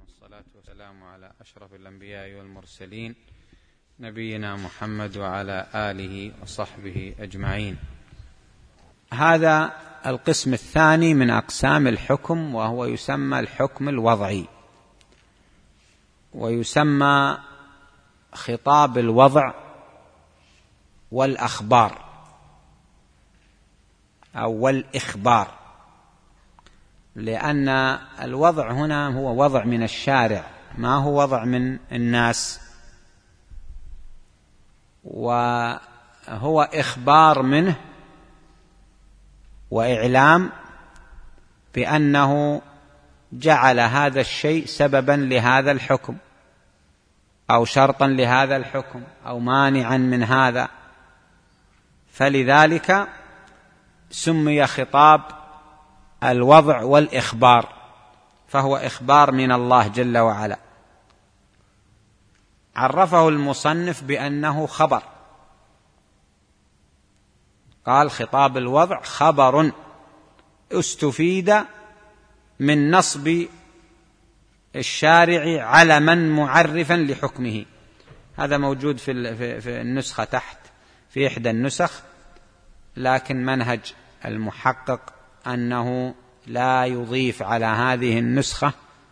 والصلاة والسلام على أشرف الأنبياء والمرسلين نبينا محمد وعلى آله وصحبه أجمعين. هذا القسم الثاني من أقسام الحكم، وهو يسمى الحكم الوضعي، ويسمى خطاب الوضع والأخبار أو والإخبار، لأن الوضع هنا هو وضع من الشارع، ما هو وضع من الناس، وهو إخبار منه وإعلام بأنه جعل هذا الشيء سببا لهذا الحكم أو شرطا لهذا الحكم أو مانعا من هذا، فلذلك سمي خطاب الوضع والإخبار، فهو إخبار من الله جل وعلا. عرفه المصنف بأنه خبر، قال خطاب الوضع خبر استفيد من نصب الشارع علما معرفا لحكمه. هذا موجود في النسخة تحت في إحدى النسخ، لكن منهج المحقق أنه لا يضيف على هذه النسخة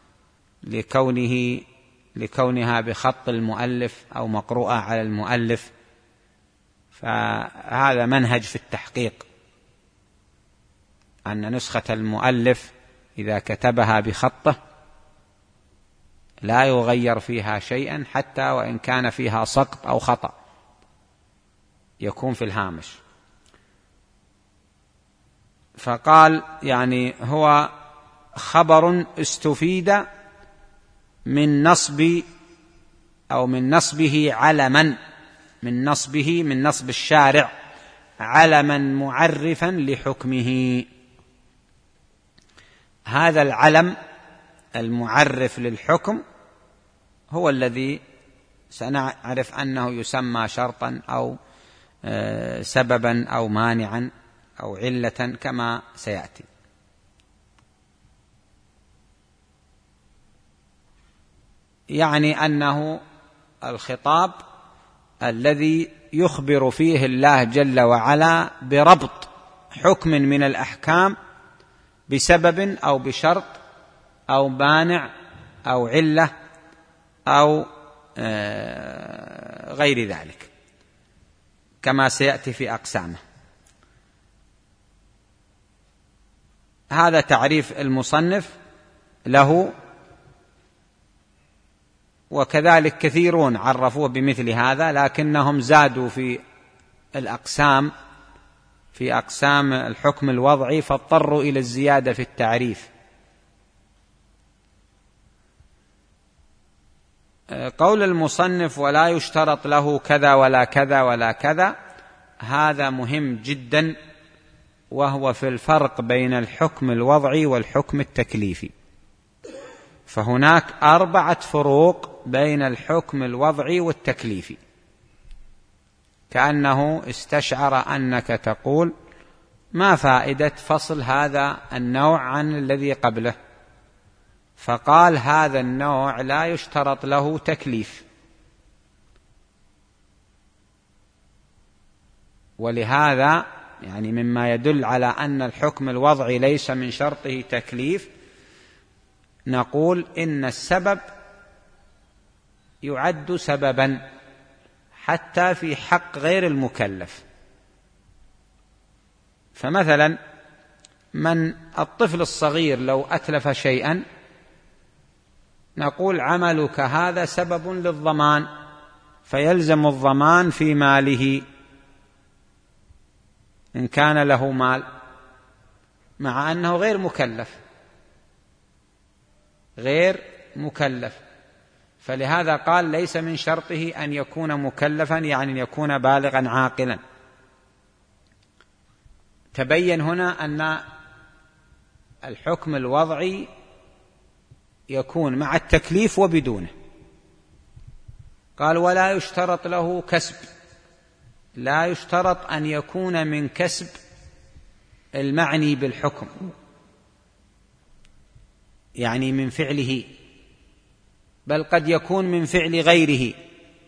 لكونها بخط المؤلف أو مقروءة على المؤلف، فهذا منهج في التحقيق أن نسخة المؤلف إذا كتبها بخطه لا يغير فيها شيئا، حتى وإن كان فيها سقط أو خطأ يكون في الهامش. فقال يعني هو خبر استفيد من نصب أو من نصبه علما، من نصب الشارع علما معرفا لحكمه. هذا العلم المعرف للحكم هو الذي سنعرف أنه يسمى شرطا أو سببا أو مانعا أو علة كما سيأتي. يعني أنه الخطاب الذي يخبر فيه الله جل وعلا بربط حكم من الأحكام بسبب أو بشرط أو مانع أو علة أو غير ذلك كما سيأتي في أقسامه. هذا تعريف المصنف له، وكذلك كثيرون عرفوه بمثل هذا، لكنهم زادوا في الأقسام في أقسام الحكم الوضعي فاضطروا إلى الزيادة في التعريف. قول المصنف ولا يشترط له كذا ولا كذا ولا كذا، هذا مهم جدا، وهو في الفرق بين الحكم الوضعي والحكم التكليفي. فهناك 4 فروق بين الحكم الوضعي والتكليفي، كأنه استشعر أنك تقول ما فائدة فصل هذا النوع عن الذي قبله، فقال هذا النوع لا يشترط له تكليف، ولهذا يعني مما يدل على أن الحكم الوضعي ليس من شرطه تكليف، نقول إن السبب يعد سببا حتى في حق غير المكلف. فمثلا الطفل الصغير لو أتلف شيئا نقول عملك هذا سبب للضمان، فيلزم الضمان في ماله إن كان له مال، مع أنه غير مكلف. فلهذا قال ليس من شرطه أن يكون مكلفا، يعني أن يكون بالغا عاقلا. تبين هنا أن الحكم الوضعي يكون مع التكليف وبدونه. قال ولا يشترط له كسب، لا يشترط أن يكون من كسب المعني بالحكم، يعني من فعله، بل قد يكون من فعل غيره.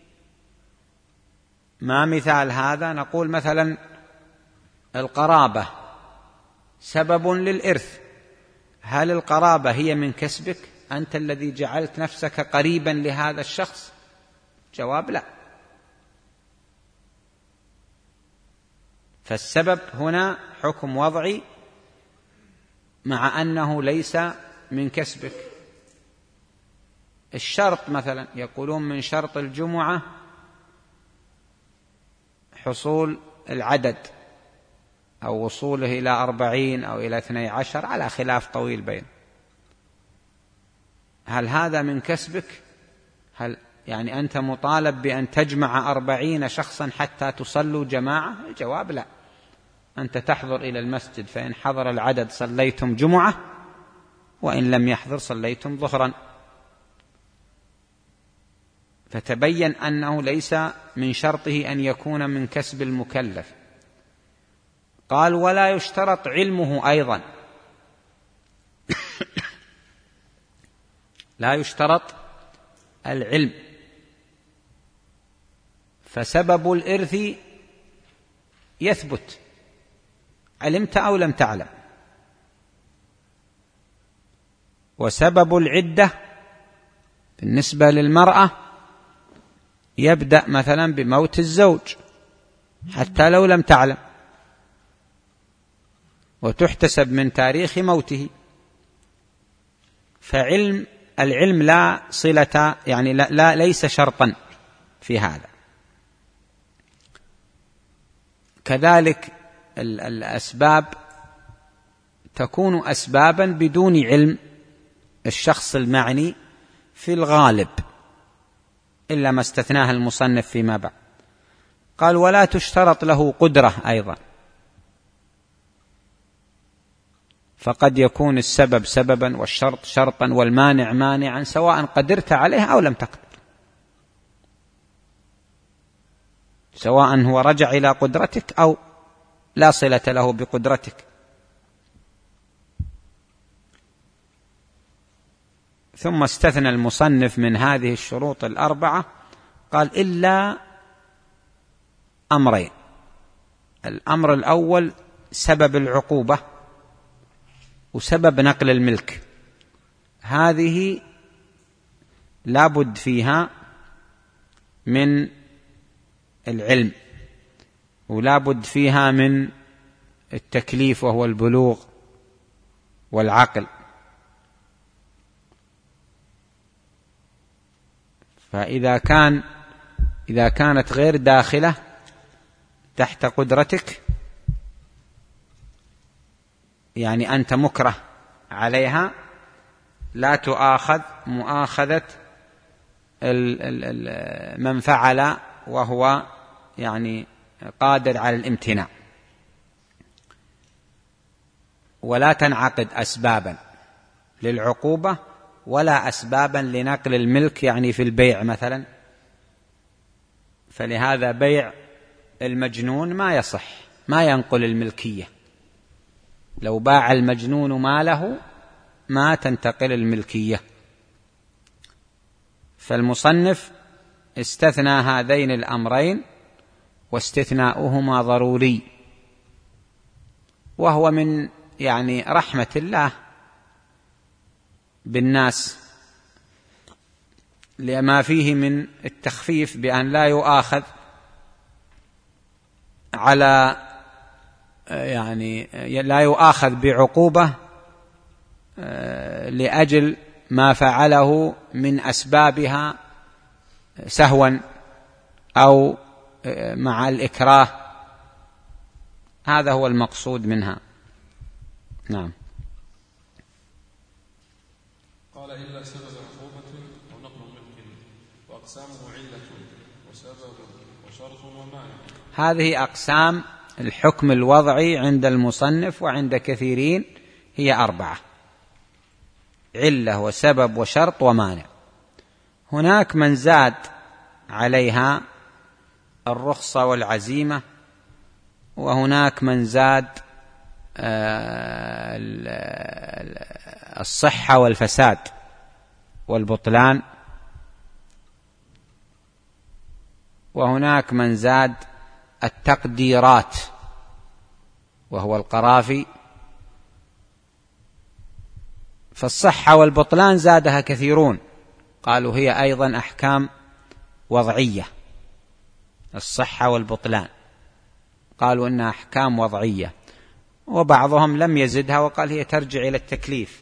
ما مثال هذا؟ نقول مثلا القرابة سبب للإرث، هل القرابة هي من كسبك؟ أنت الذي جعلت نفسك قريبا لهذا الشخص؟ جواب لا. فالسبب هنا حكم وضعي مع أنه ليس من كسبك. الشرط مثلا يقولون من شرط الجمعة حصول العدد أو وصوله إلى 40 أو إلى 12 على خلاف طويل بين. هل هذا من كسبك؟ هل يعني أنت مطالب بأن تجمع 40 شخصا حتى تصلوا جماعة؟ الجواب لا. أنت تحضر إلى المسجد، فإن حضر العدد صليتم جمعة، وإن لم يحضر صليتم ظهرا. فتبين أنه ليس من شرطه أن يكون من كسب المكلف. قال ولا يشترط علمه أيضا. لا يشترط العلم، فسبب الإرث يثبت علمت أو لم تعلم، وسبب العدة بالنسبة للمرأة يبدأ مثلا بموت الزوج حتى لو لم تعلم، وتحتسب من تاريخ موته. العلم لا صلة، يعني ليس شرطا في هذا. كذلك الأسباب تكون أسبابا بدون علم الشخص المعني في الغالب، إلا ما استثناه المصنف فيما بعد. قال ولا تشترط له قدرة أيضا، فقد يكون السبب سببا والشرط شرطا والمانع مانعا، سواء قدرت عليه أو لم تقدر، سواء هو رجع إلى قدرتك أو لا صلة له بقدرتك. ثم استثنى المصنف من هذه الشروط الأربعة، قال إلا أمرين. الأمر الأول سبب العقوبة وسبب نقل الملك، هذه لابد فيها من العلم، ولابد فيها من التكليف وهو البلوغ والعقل. فإذا كانت غير داخلة تحت قدرتك، يعني أنت مكره عليها، لا تؤاخذ مؤاخذة من فعل وهو يعني قادر على الامتناع. ولا تنعقد أسبابا للعقوبة ولا أسبابا لنقل الملك، يعني في البيع مثلا. فلهذا بيع المجنون ما يصح، ما ينقل الملكية. لو باع المجنون ماله ما تنتقل الملكية. فالمصنف استثنى هذين الأمرين، واستثناؤهما ضروري، وهو من يعني رحمة الله بالناس، لما فيه من التخفيف بأن لا يؤاخذ على يعني لا يؤاخذ بعقوبة لأجل ما فعله من أسبابها سهوا أو مع الإكراه. هذا هو المقصود منها. نعم. قال إلا سبب عقوبة أو نقل ملك، وأقسامه علة وسبب وشرط ومانع. هذه أقسام الحكم الوضعي عند المصنف وعند كثيرين، هي 4: علة وسبب وشرط ومانع. هناك من زاد عليها الرخصة والعزيمة، وهناك من زاد الصحة والفساد والبطلان، وهناك من زاد التقديرات وهو القرافي. فالصحة والبطلان زادها كثيرون، قالوا هي أيضا أحكام وضعية. الصحة والبطلان قالوا إنها أحكام وضعية، وبعضهم لم يزدها وقال هي ترجع إلى التكليف.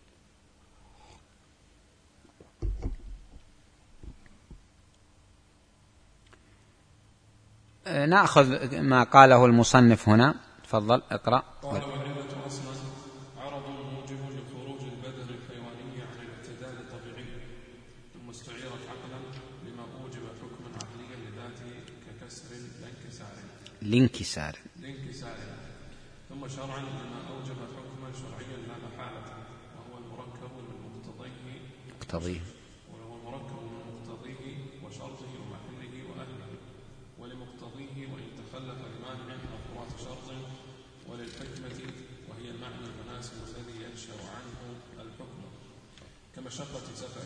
نأخذ ما قاله المصنف هنا. تفضل اقرأ. قال: والعلة أصلا عرض موجب لخروج البدن الحيواني عن الاعتدال الطبيعي، ثم استعيرت عقلا لما أوجب حكما عقليا لذاته ككسر لانكسار، ثم شرعا لما أوجب حكما شرعيا لا محالة، وهو المركب من مقتضيه وشرطه ومحله وأهله، ولمقتضيه وإن تخلف لمانع أو فرات شرط، وللحكمة وهي المعنى المناسب الذي ينشأ عنه الحكم كمشقة سفر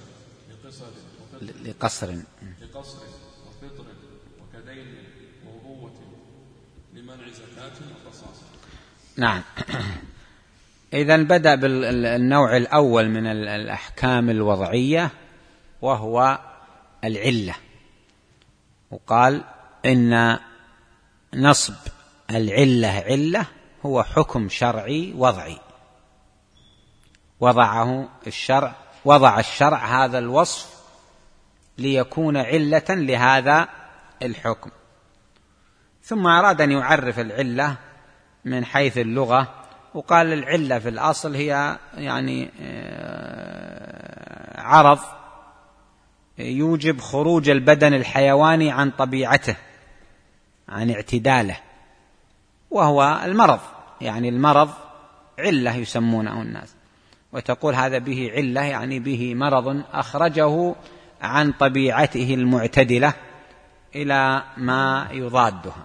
لقصر وفطر وكدين وأبوة لمنع زكاة وقصاص. نعم. إذن بدأ بالنوع الأول من الأحكام الوضعية وهو العلة، وقال إن نصب العلة علة هو حكم شرعي وضعي وضع الشرع هذا الوصف ليكون علة لهذا الحكم. ثم أراد أن يعرف العلة من حيث اللغة، وقال العلة في الأصل هي يعني عرض يوجب خروج البدن الحيواني عن طبيعته، عن اعتداله، وهو المرض. يعني المرض علة يسمونه الناس، وتقول هذا به علة يعني به مرض أخرجه عن طبيعته المعتدلة إلى ما يضادها.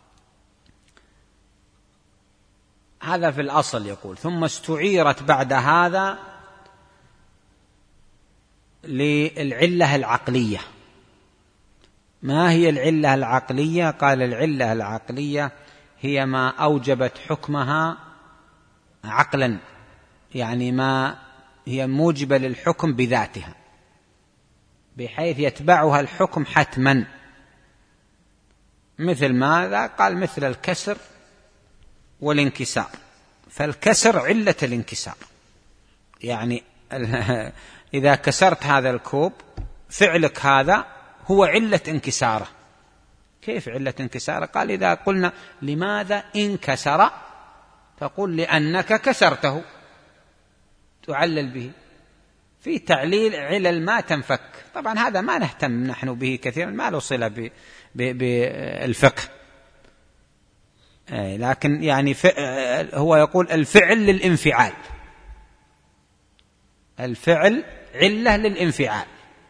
هذا في الأصل يقول. ثم استعيرت بعد هذا للعلة العقلية. ما هي العلة العقلية؟ قال العلة العقلية هي ما أوجبت حكمها عقلا، يعني ما هي موجبة للحكم بذاتها بحيث يتبعها الحكم حتما. مثل ماذا؟ قال مثل الكسر والانكسار. فالكسر علة الانكسار، يعني إذا كسرت هذا الكوب فعلك هذا هو علة انكساره. كيف علة انكساره؟ قال إذا قلنا لماذا انكسر تقول لأنك كسرته، تعلل به. في تعليل علل ما تنفك. طبعا هذا ما نهتم نحن به كثيرا، ما له صلة بالفقه، لكن يعني هو يقول الفعل للانفعال، الفعل علة للانفعال.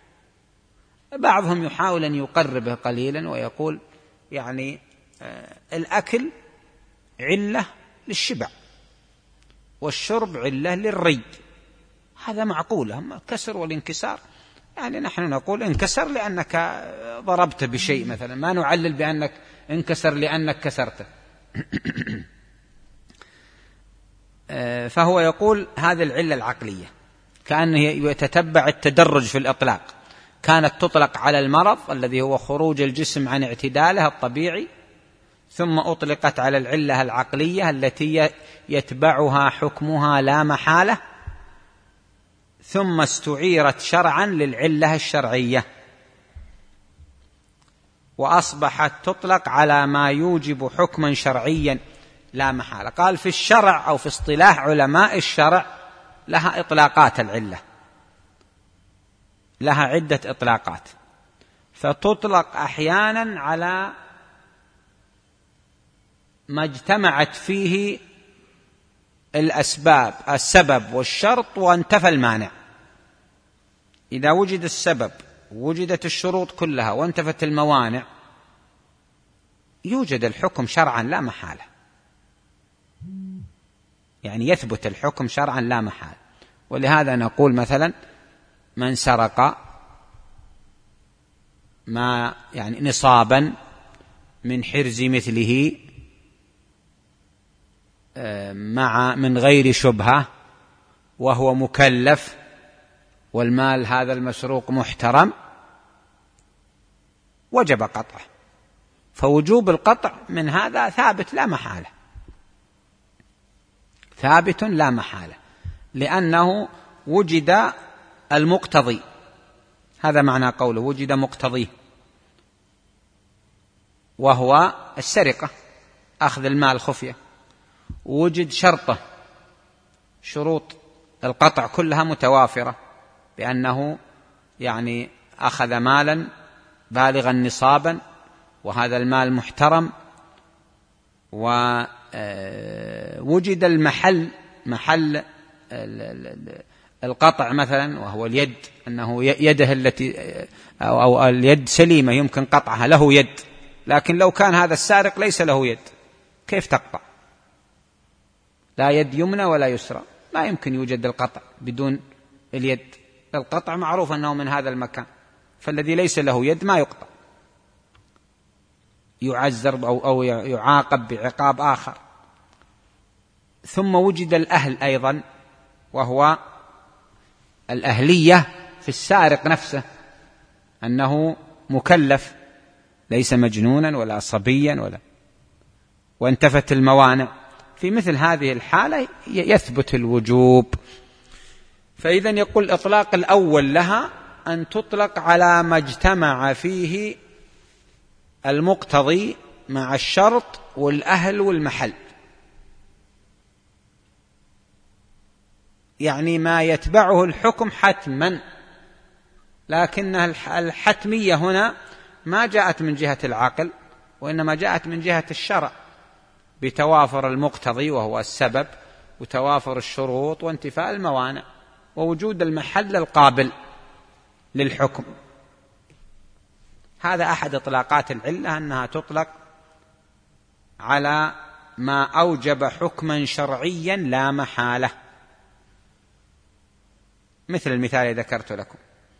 بعضهم يحاول أن يقربه قليلا ويقول يعني الأكل علة للشبع والشرب علة للري. هذا معقولة. أما الكسر والانكسار يعني نحن نقول انكسر لأنك ضربت بشيء مثلا، ما نعلل بأنك انكسر لأنك كسرته. فهو يقول هذه العلة العقلية، كأنه يتتبع التدرج في الإطلاق. كانت تطلق على المرض الذي هو خروج الجسم عن اعتداله الطبيعي، ثم أطلقت على العلة العقلية التي يتبعها حكمها لا محالة، ثم استعيرت شرعا للعلة الشرعية، وأصبحت تطلق على ما يوجب حكما شرعيا لا محالة. قال في الشرع أو في اصطلاح علماء الشرع لها إطلاقات، العلة لها عدة إطلاقات، فتطلق أحيانا على ما اجتمعت فيه الأسباب، السبب والشرط وانتفى المانع. إذا وجد السبب وجدت الشروط كلها وانتفت الموانع يوجد الحكم شرعا لا محالة، يعني يثبت الحكم شرعا لا محالة. ولهذا نقول مثلا من سرق ما يعني نصابا من حرز مثله من غير شبهة وهو مكلف والمال هذا المسروق محترم وجب قطعه. فوجوب القطع من هذا ثابت لا محالة، ثابت لا محالة، لأنه وجد المقتضي. هذا معنى قوله وجد مقتضيه، وهو السرقة، أخذ المال خفية. وجد شرطه، شروط القطع كلها متوافرة، بأنه يعني أخذ مالا بالغا نصابا وهذا المال محترم. ووجد المحل، محل القطع مثلا، وهو اليد، أنه يده التي أو اليد سليمة يمكن قطعها، له يد. لكن لو كان هذا السارق ليس له يد كيف تقطع؟ لا يد يمنى ولا يسرى، ما يمكن يوجد القطع بدون اليد. القطع معروف أنه من هذا المكان، فالذي ليس له يد ما يقطع، يعذر أو يعاقب بعقاب آخر. ثم وجد الأهل أيضا، وهو الأهلية في السارق نفسه، أنه مكلف ليس مجنونا ولا صبيا وانتفت الموانع. في مثل هذه الحالة يثبت الوجوب. فإذا يقول الإطلاق الأول لها أن تطلق على ما اجتمع فيه المقتضي مع الشرط والأهل والمحل، يعني ما يتبعه الحكم حتما. لكن الحتمية هنا ما جاءت من جهة العقل، وإنما جاءت من جهة الشرع، بتوافر المقتضي وهو السبب، وتوافر الشروط وانتفاء الموانع، ووجود المحل القابل للحكم. هذا أحد إطلاقات العلة، أنها تطلق على ما أوجب حكما شرعيا لا محالة، مثل المثال الذي ذكرت لكم.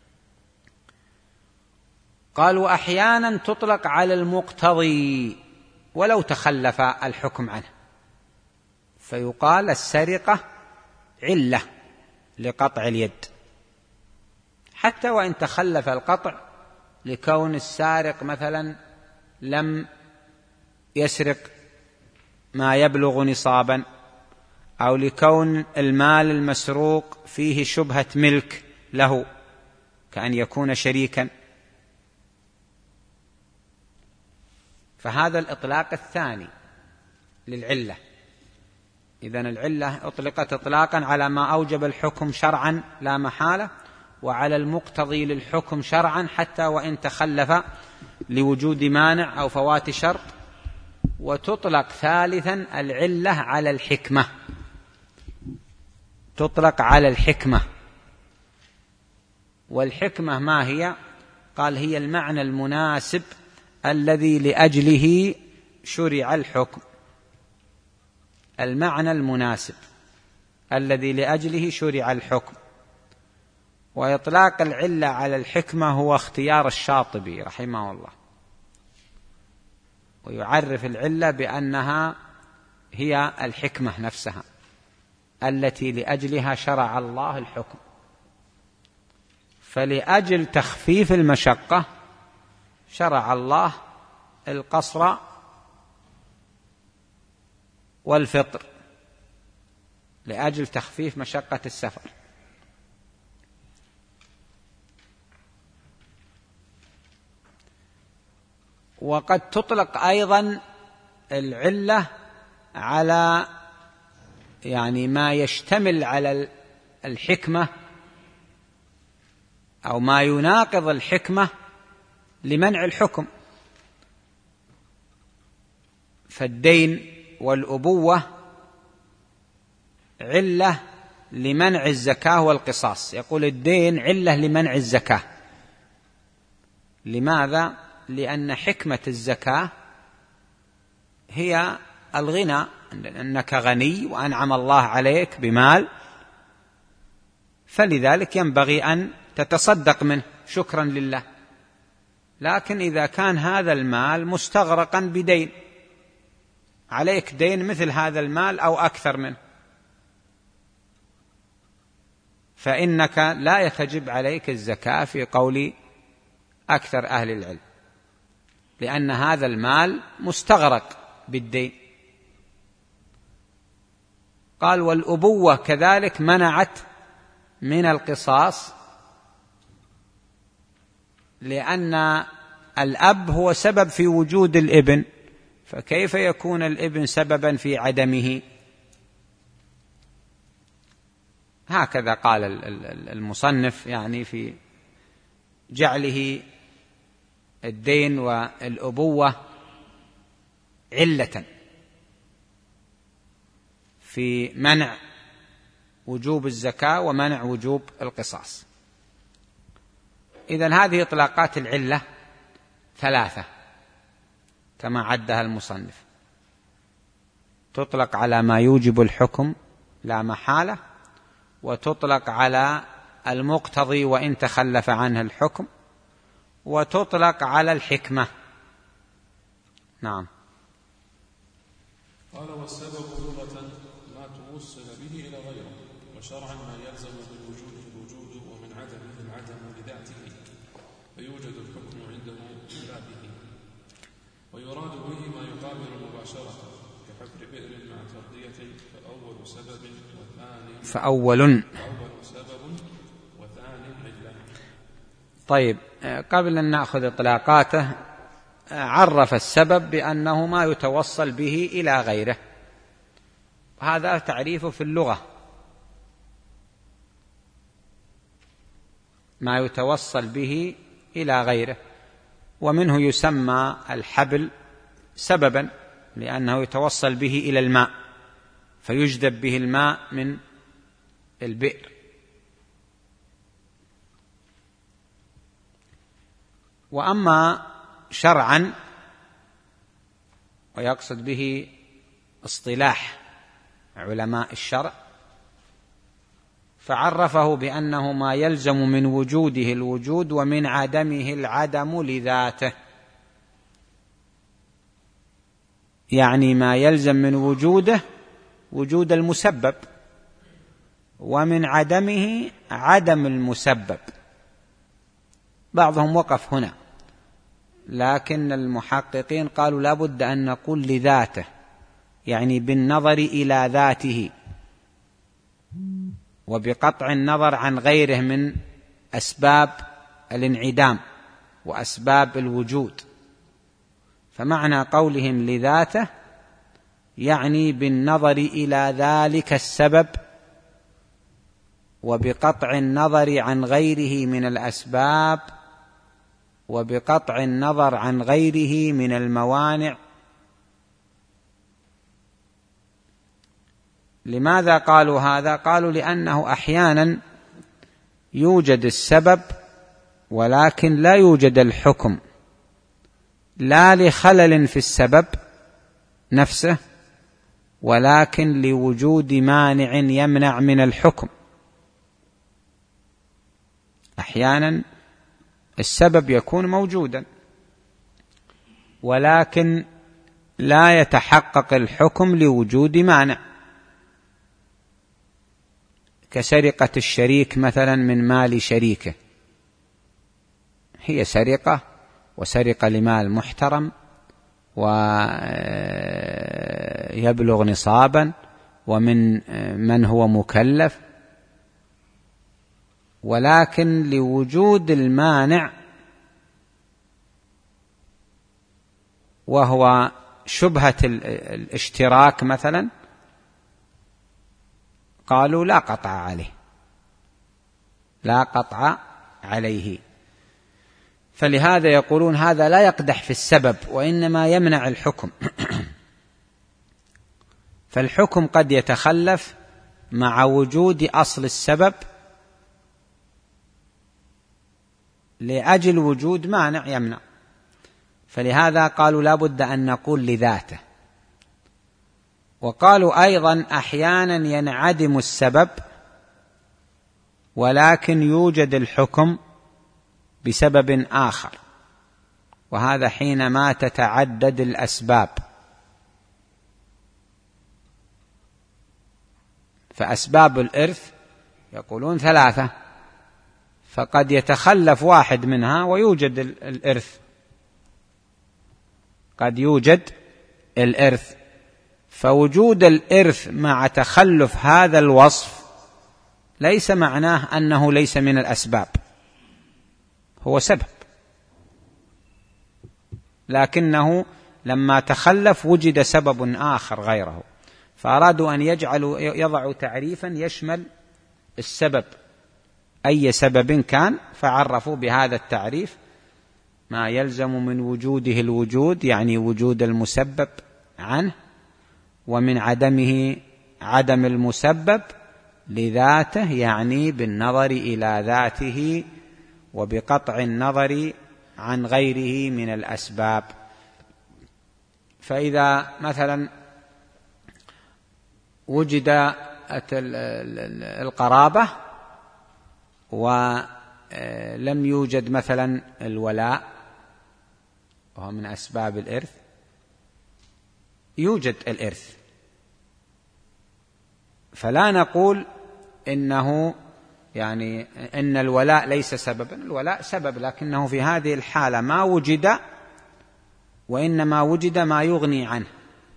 قالوا أحيانا تطلق على المقتضي ولو تخلف الحكم عنه، فيقال السرقة علة لقطع اليد، حتى وإن تخلف القطع لكون السارق مثلا لم يسرق ما يبلغ نصابا، أو لكون المال المسروق فيه شبهة ملك له كأن يكون شريكا. فهذا الإطلاق الثاني للعلة. إذن العلة أطلقت إطلاقا على ما أوجب الحكم شرعا لا محالة، وعلى المقتضي للحكم شرعا حتى وإن تخلف لوجود مانع أو فوات شرط. وتطلق ثالثا العلة على الحكمة، تطلق على الحكمة. والحكمة ما هي؟ قال هي المعنى المناسب الذي لأجله شرع الحكم، المعنى المناسب الذي لأجله شرع الحكم. وإطلاق العلة على الحكمة هو اختيار الشاطبي رحمه الله، ويعرف العلة بأنها هي الحكمة نفسها التي لأجلها شرع الله الحكم. فلأجل تخفيف المشقة شرع الله القصر والفطر، لأجل تخفيف مشقة السفر. وقد تطلق أيضا العلة على يعني ما يشتمل على الحكمة أو ما يناقض الحكمة لمنع الحكم. فالدين والأبوة علة لمنع الزكاة والقصاص. يقول الدين علة لمنع الزكاة. لماذا؟ لأن حكمة الزكاة هي الغنى، أنك غني وأنعم الله عليك بمال، فلذلك ينبغي أن تتصدق منه شكرا لله. لكن إذا كان هذا المال مستغرقا بدين، عليك دين مثل هذا المال أو أكثر منه، فإنك لا يتجب عليك الزكاة في قول أكثر أهل العلم، لأن هذا المال مستغرق بالدين. قال والأبوة كذلك منعت من القصاص، لأن الأب هو سبب في وجود الابن، فكيف يكون الابن سببا في عدمه؟ هكذا قال المصنف، يعني في جعله الدين والأبوة علة في منع وجوب الزكاة ومنع وجوب القصاص. إذن هذه إطلاقات العلة 3 كما عدها المصنف، تطلق على ما يوجب الحكم لا محالة، وتطلق على المقتضي وإن تخلف عنه الحكم، وتطلق على الحكمة. نعم. قال والسبب لغة ما توصل به إلى غيره، وشرعا ما يلزم بالوجود الوجود ومن عدمه العدم لذاته، فيوجد الحكم عنده لا به، ويراد به ما يقابل مباشرة كحفر بئر مع ترضية، فأول سبب وثاني علة. طيب، قبل أن نأخذ إطلاقاته، عرف السبب بأنه ما يتوصل به إلى غيره، هذا تعريفه في اللغة، ما يتوصل به إلى غيره، ومنه يسمى الحبل سببا لأنه يتوصل به إلى الماء، فيجذب به الماء من البئر. وأما شرعا، ويقصد به اصطلاح علماء الشرع، فعرفه بأنه ما يلزم من وجوده الوجود ومن عدمه العدم لذاته، يعني ما يلزم من وجوده وجود المسبب، ومن عدمه عدم المسبب. بعضهم وقف هنا، لكن المحققين قالوا لا بد أن نقول لذاته، يعني بالنظر إلى ذاته، وبقطع النظر عن غيره من أسباب الانعدام وأسباب الوجود. فمعنى قولهم لذاته يعني بالنظر إلى ذلك السبب، وبقطع النظر عن غيره من الأسباب، وبقطع النظر عن غيره من الموانع. لماذا قالوا هذا؟ قالوا لأنه أحيانا يوجد السبب ولكن لا يوجد الحكم، لا لخلل في السبب نفسه، ولكن لوجود مانع يمنع من الحكم. أحيانا السبب يكون موجودا ولكن لا يتحقق الحكم لوجود مانع، كسرقة الشريك مثلا من مال شريكه، هي سرقة وسرقة لمال محترم ويبلغ نصابا ومن من هو مكلف، ولكن لوجود المانع وهو شبهة الاشتراك مثلا، قالوا لا قطع عليه، لا قطع عليه. فلهذا يقولون هذا لا يقدح في السبب وإنما يمنع الحكم. فالحكم قد يتخلف مع وجود أصل السبب لأجل وجود مانع يمنع، فلهذا قالوا لا بد أن نقول لذاته. وقالوا أيضا أحيانا ينعدم السبب ولكن يوجد الحكم بسبب آخر، وهذا حينما تتعدد الأسباب. فأسباب الإرث يقولون 3، فقد يتخلف واحد منها ويوجد الإرث، قد يوجد الإرث. فوجود الإرث مع تخلف هذا الوصف ليس معناه أنه ليس من الأسباب، هو سبب، لكنه لما تخلف وجد سبب آخر غيره، فأرادوا أن يضعوا تعريفا يشمل السبب أي سبب كان، فعرفوا بهذا التعريف ما يلزم من وجوده الوجود، يعني وجود المسبب عنه، ومن عدمه عدم المسبب لذاته، يعني بالنظر إلى ذاته وبقطع النظر عن غيره من الأسباب. فإذا مثلا وجد القرابة ولم يوجد مثلا الولاء وهو من أسباب الإرث، يوجد الإرث، فلا نقول إنه يعني إن الولاء ليس سببا، الولاء سبب، لكنه في هذه الحالة ما وجد، وإنما وجد ما يغني عنه.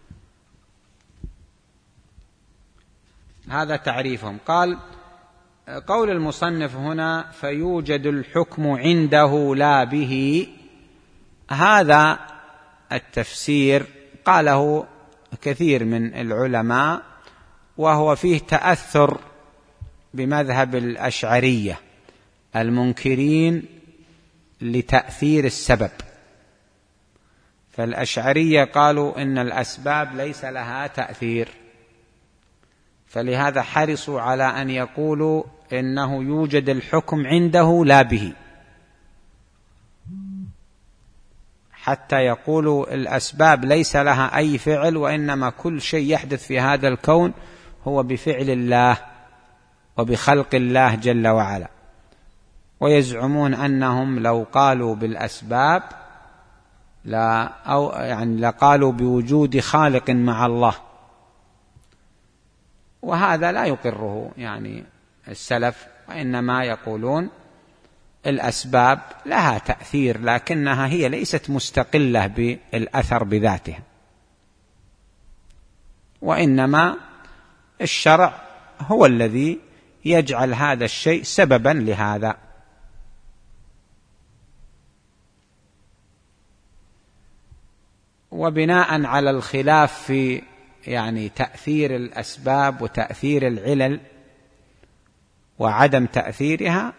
هذا تعريفهم. قال قول المصنف هنا فيوجد الحكم عنده لا به، هذا التفسير قاله كثير من العلماء، وهو فيه تأثر بمذهب الأشعرية المنكرين لتأثير السبب. فالأشعرية قالوا إن الأسباب ليس لها تأثير، فلهذا حرصوا على أن يقولوا إنه يوجد الحكم عنده لا به، حتى يقولوا الأسباب ليس لها أي فعل، وإنما كل شيء يحدث في هذا الكون هو بفعل الله وبخلق الله جل وعلا. ويزعمون أنهم لو قالوا بالأسباب لقالوا بوجود خالق مع الله، وهذا لا يقره يعني السلف، وإنما يقولون الأسباب لها تأثير، لكنها هي ليست مستقلة بالأثر بذاتها، وإنما الشرع هو الذي يجعل هذا الشيء سببا لهذا. وبناء على الخلاف في يعني تأثير الأسباب وتأثير العلل وعدم تأثيرها،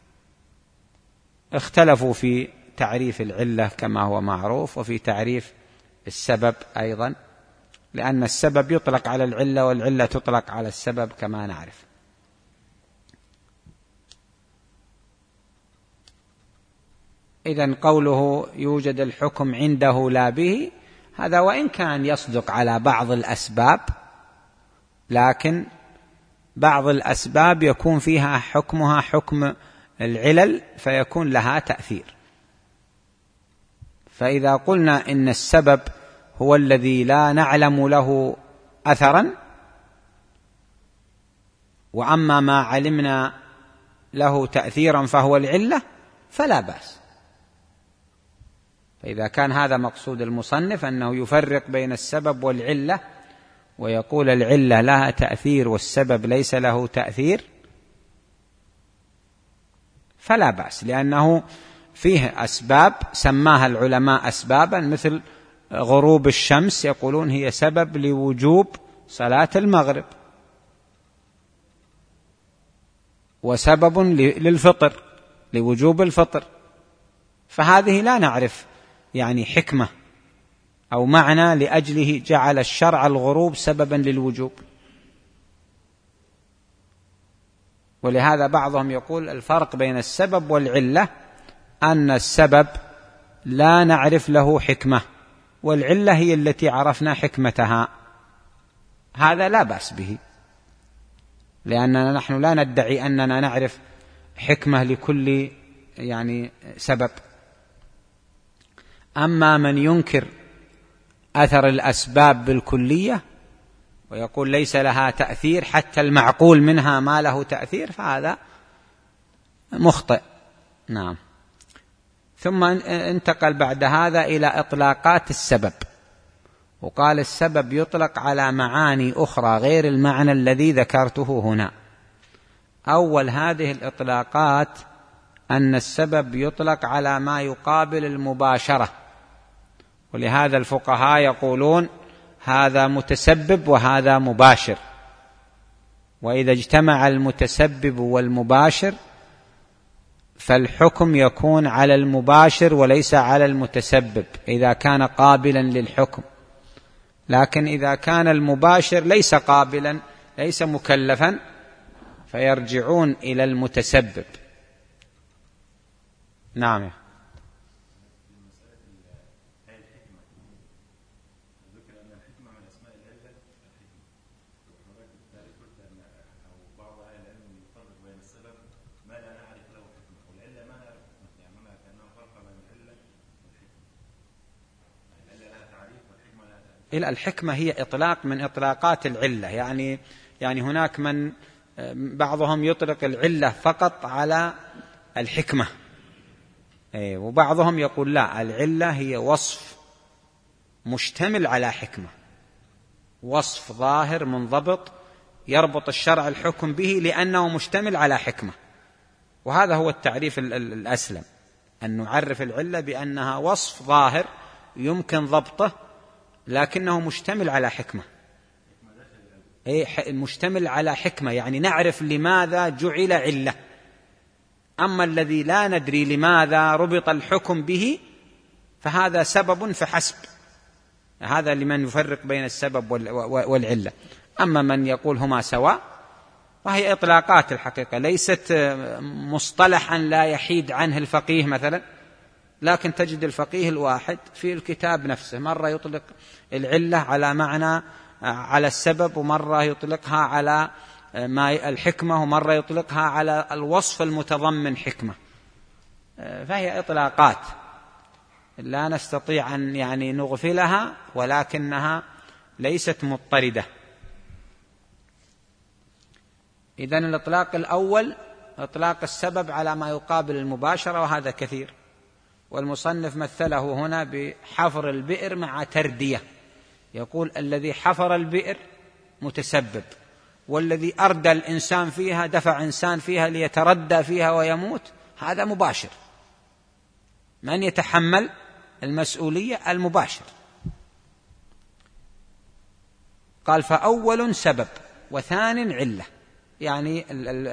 اختلفوا في تعريف العلة كما هو معروف، وفي تعريف السبب أيضا، لأن السبب يطلق على العلة والعلة تطلق على السبب كما نعرف. إذن قوله يوجد الحكم عنده لا به، هذا وإن كان يصدق على بعض الأسباب، لكن بعض الأسباب يكون فيها حكمها حكم العلل فيكون لها تأثير. فإذا قلنا إن السبب هو الذي لا نعلم له أثرا، وأما ما علمنا له تأثيرا فهو العلة، فلا بأس. فإذا كان هذا مقصود المصنف أنه يفرق بين السبب والعلة، ويقول العلة لها تأثير والسبب ليس له تأثير، فلا بأس، لأنه فيه أسباب سماها العلماء أسبابا، مثل غروب الشمس يقولون هي سبب لوجوب صلاة المغرب، وسبب للفطر لوجوب الفطر، فهذه لا نعرف يعني حكمة أو معنى لأجله جعل الشرع الغروب سببا للوجوب. ولهذا بعضهم يقول الفرق بين السبب والعلة أن السبب لا نعرف له حكمة، والعلة هي التي عرفنا حكمتها. هذا لا بأس به، لأننا نحن لا ندعي أننا نعرف حكمة لكل يعني سبب. أما من ينكر أثر الأسباب بالكلية ويقول ليس لها تأثير، حتى المعقول منها ما له تأثير، فهذا مخطئ. نعم. ثم انتقل بعد هذا إلى إطلاقات السبب، وقال السبب يطلق على معاني أخرى غير المعنى الذي ذكرته هنا. أول هذه الإطلاقات أن السبب يطلق على ما يقابل المباشرة، ولهذا الفقهاء يقولون هذا متسبب وهذا مباشر، وإذا اجتمع المتسبب والمباشر فالحكم يكون على المباشر وليس على المتسبب إذا كان قابلا للحكم، لكن إذا كان المباشر ليس قابلا ليس مكلفا فيرجعون إلى المتسبب. نعم. إلى الحكمة هي إطلاق من إطلاقات العلة، يعني هناك من بعضهم يطلق العلة فقط على الحكمة، وبعضهم يقول لا، العلة هي وصف مشتمل على حكمة، وصف ظاهر منضبط يربط الشرع الحكم به لأنه مشتمل على حكمة. وهذا هو التعريف الأسلم، أن نعرف العلة بأنها وصف ظاهر يمكن ضبطه لكنه مشتمل على حكمة. مشتمل على حكمة يعني نعرف لماذا جعل علة. أما الذي لا ندري لماذا ربط الحكم به فهذا سبب فحسب، هذا لمن يفرق بين السبب والعلة. أما من يقول هما سواء، وهي إطلاقات الحقيقة ليست مصطلحا لا يحيد عنه الفقيه مثلا، لكن تجد الفقيه الواحد في الكتاب نفسه مرة يطلق العلة على معنى على السبب، ومرة يطلقها على ما الحكمة، ومرة يطلقها على الوصف المتضمن حكمة. فهي إطلاقات لا نستطيع أن نغفلها، ولكنها ليست مضطردة. إذن الإطلاق الأول إطلاق السبب على ما يقابل المباشرة، وهذا كثير، والمصنف مثله هنا بحفر البئر مع تردية، يقول الذي حفر البئر متسبب، والذي أردى الإنسان فيها دفع إنسان فيها ليتردى فيها ويموت هذا مباشر. من يتحمل المسؤولية؟ المباشر. قال فأول سبب وثان علة، يعني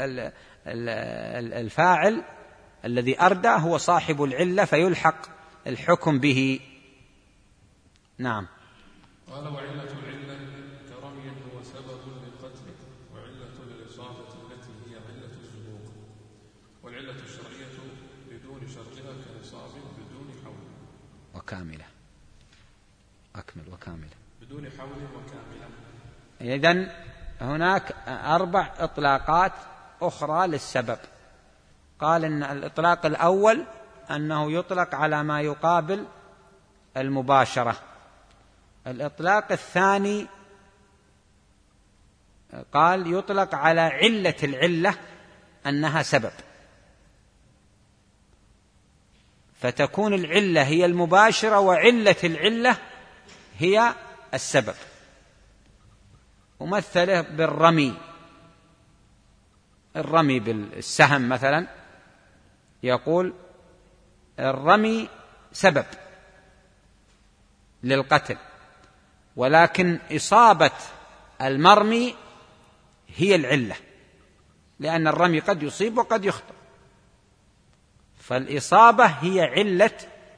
الفاعل الذي أردى هو صاحب العلة فيلحق الحكم به. نعم. قال وعلة العلة كرمي هو سبب للقتل، وعلة الإصابة التي هي علة الزبوق، والعلة الشرعية بدون شرطها كإصابة بدون حول وكاملة. أكمل وكاملة بدون حول وكاملة. إذن هناك 4 إطلاقات أخرى للسبب. قال إن الإطلاق الأول أنه يطلق على ما يقابل المباشرة. الإطلاق الثاني قال يطلق على علة العلة أنها سبب، فتكون العلة هي المباشرة وعلة العلة هي السبب. ومثله بالرمي، الرمي بالسهم مثلا، يقول الرمي سبب للقتل، ولكن إصابة المرمي هي العلة، لأن الرمي قد يصيب وقد يخطئ، فالإصابة هي علة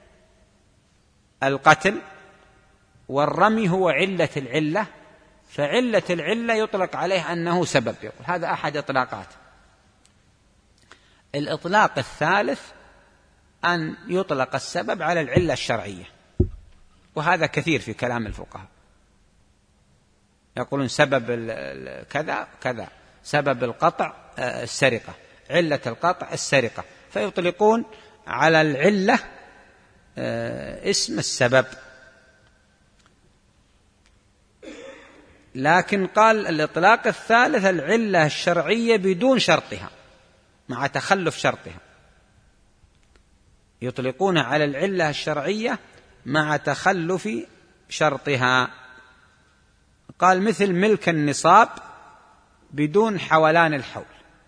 القتل، والرمي هو علة العلة، فعلة العلة يطلق عليه أنه سبب. يقول هذا أحد إطلاقات. الإطلاق الثالث أن يطلق السبب على العلة الشرعية، وهذا كثير في كلام الفقهاء، يقولون سبب كذا كذا، سبب القطع السرقة، علة القطع السرقة، فيطلقون على العلة اسم السبب. لكن قال الإطلاق الثالث العلة الشرعية بدون شرطها مع تخلف شرطها، يطلقون على العلة الشرعية مع تخلف شرطها. قال مثل ملك النصاب بدون حولان الحول،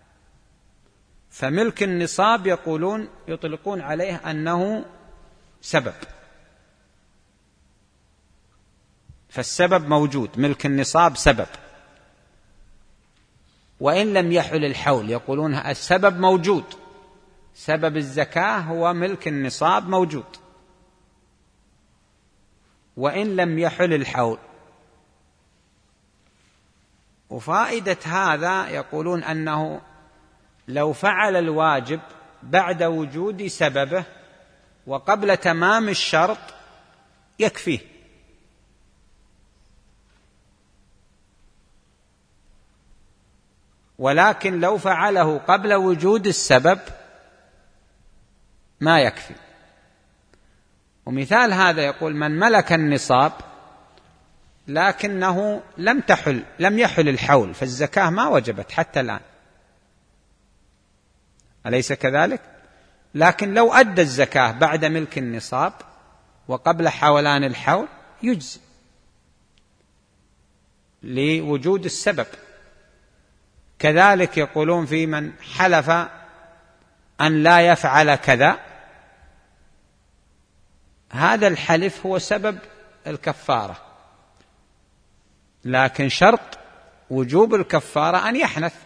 فملك النصاب يطلقون عليه أنه سبب، فالسبب موجود، ملك النصاب سبب، وإن لم يحل الحول يقولون السبب موجود، سبب الزكاة هو ملك النصاب موجود وإن لم يحل الحول. وفائدة هذا يقولون أنه لو فعل الواجب بعد وجود سببه وقبل تمام الشرط يكفيه، ولكن لو فعله قبل وجود السبب ما يكفي. ومثال هذا يقول من ملك النصاب لكنه لم يحل الحول، فالزكاة ما وجبت حتى الآن، أليس كذلك؟ لكن لو أدى الزكاة بعد ملك النصاب وقبل حولان الحول يجزي لوجود السبب. كذلك يقولون في من حلف أن لا يفعل كذا، هذا الحلف هو سبب الكفارة، لكن شرط وجوب الكفارة أن يحنث،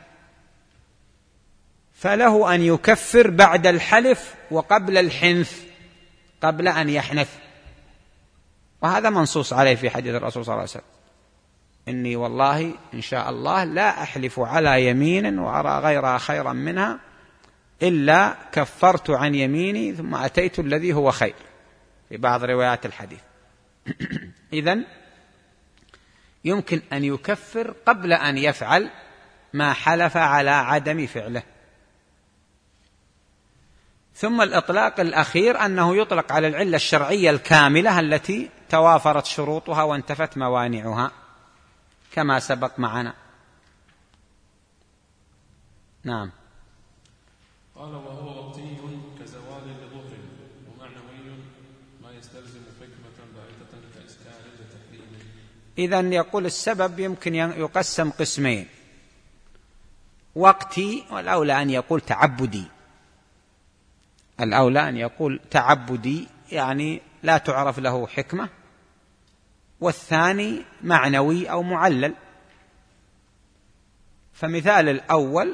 فله أن يكفر بعد الحلف وقبل الحنث قبل أن يحنث، وهذا منصوص عليه في حديث الرسول صلى الله عليه وسلم: إني والله إن شاء الله لا أحلف على يمين وأرى غيرها خيرا منها إلا كفرت عن يميني ثم أتيت الذي هو خير، في بعض روايات الحديث. إذن يمكن أن يكفر قبل أن يفعل ما حلف على عدم فعله. ثم الإطلاق الأخير أنه يطلق على العلة الشرعية الكاملة التي توافرت شروطها وانتفت موانعها كما سبق معنا. نعم. قال وهو وقتي كزوال لظهر، ومعنوي ما يستلزم حكمة باعثة كإسكار لتحريمه. إذن يقول السبب يمكن يقسم قسمين: وقتي، والأولى أن يقول تعبدي، الأولى أن يقول تعبدي يعني لا تعرف له حكمة، والثاني معنوي أو معلل. فمثال الأول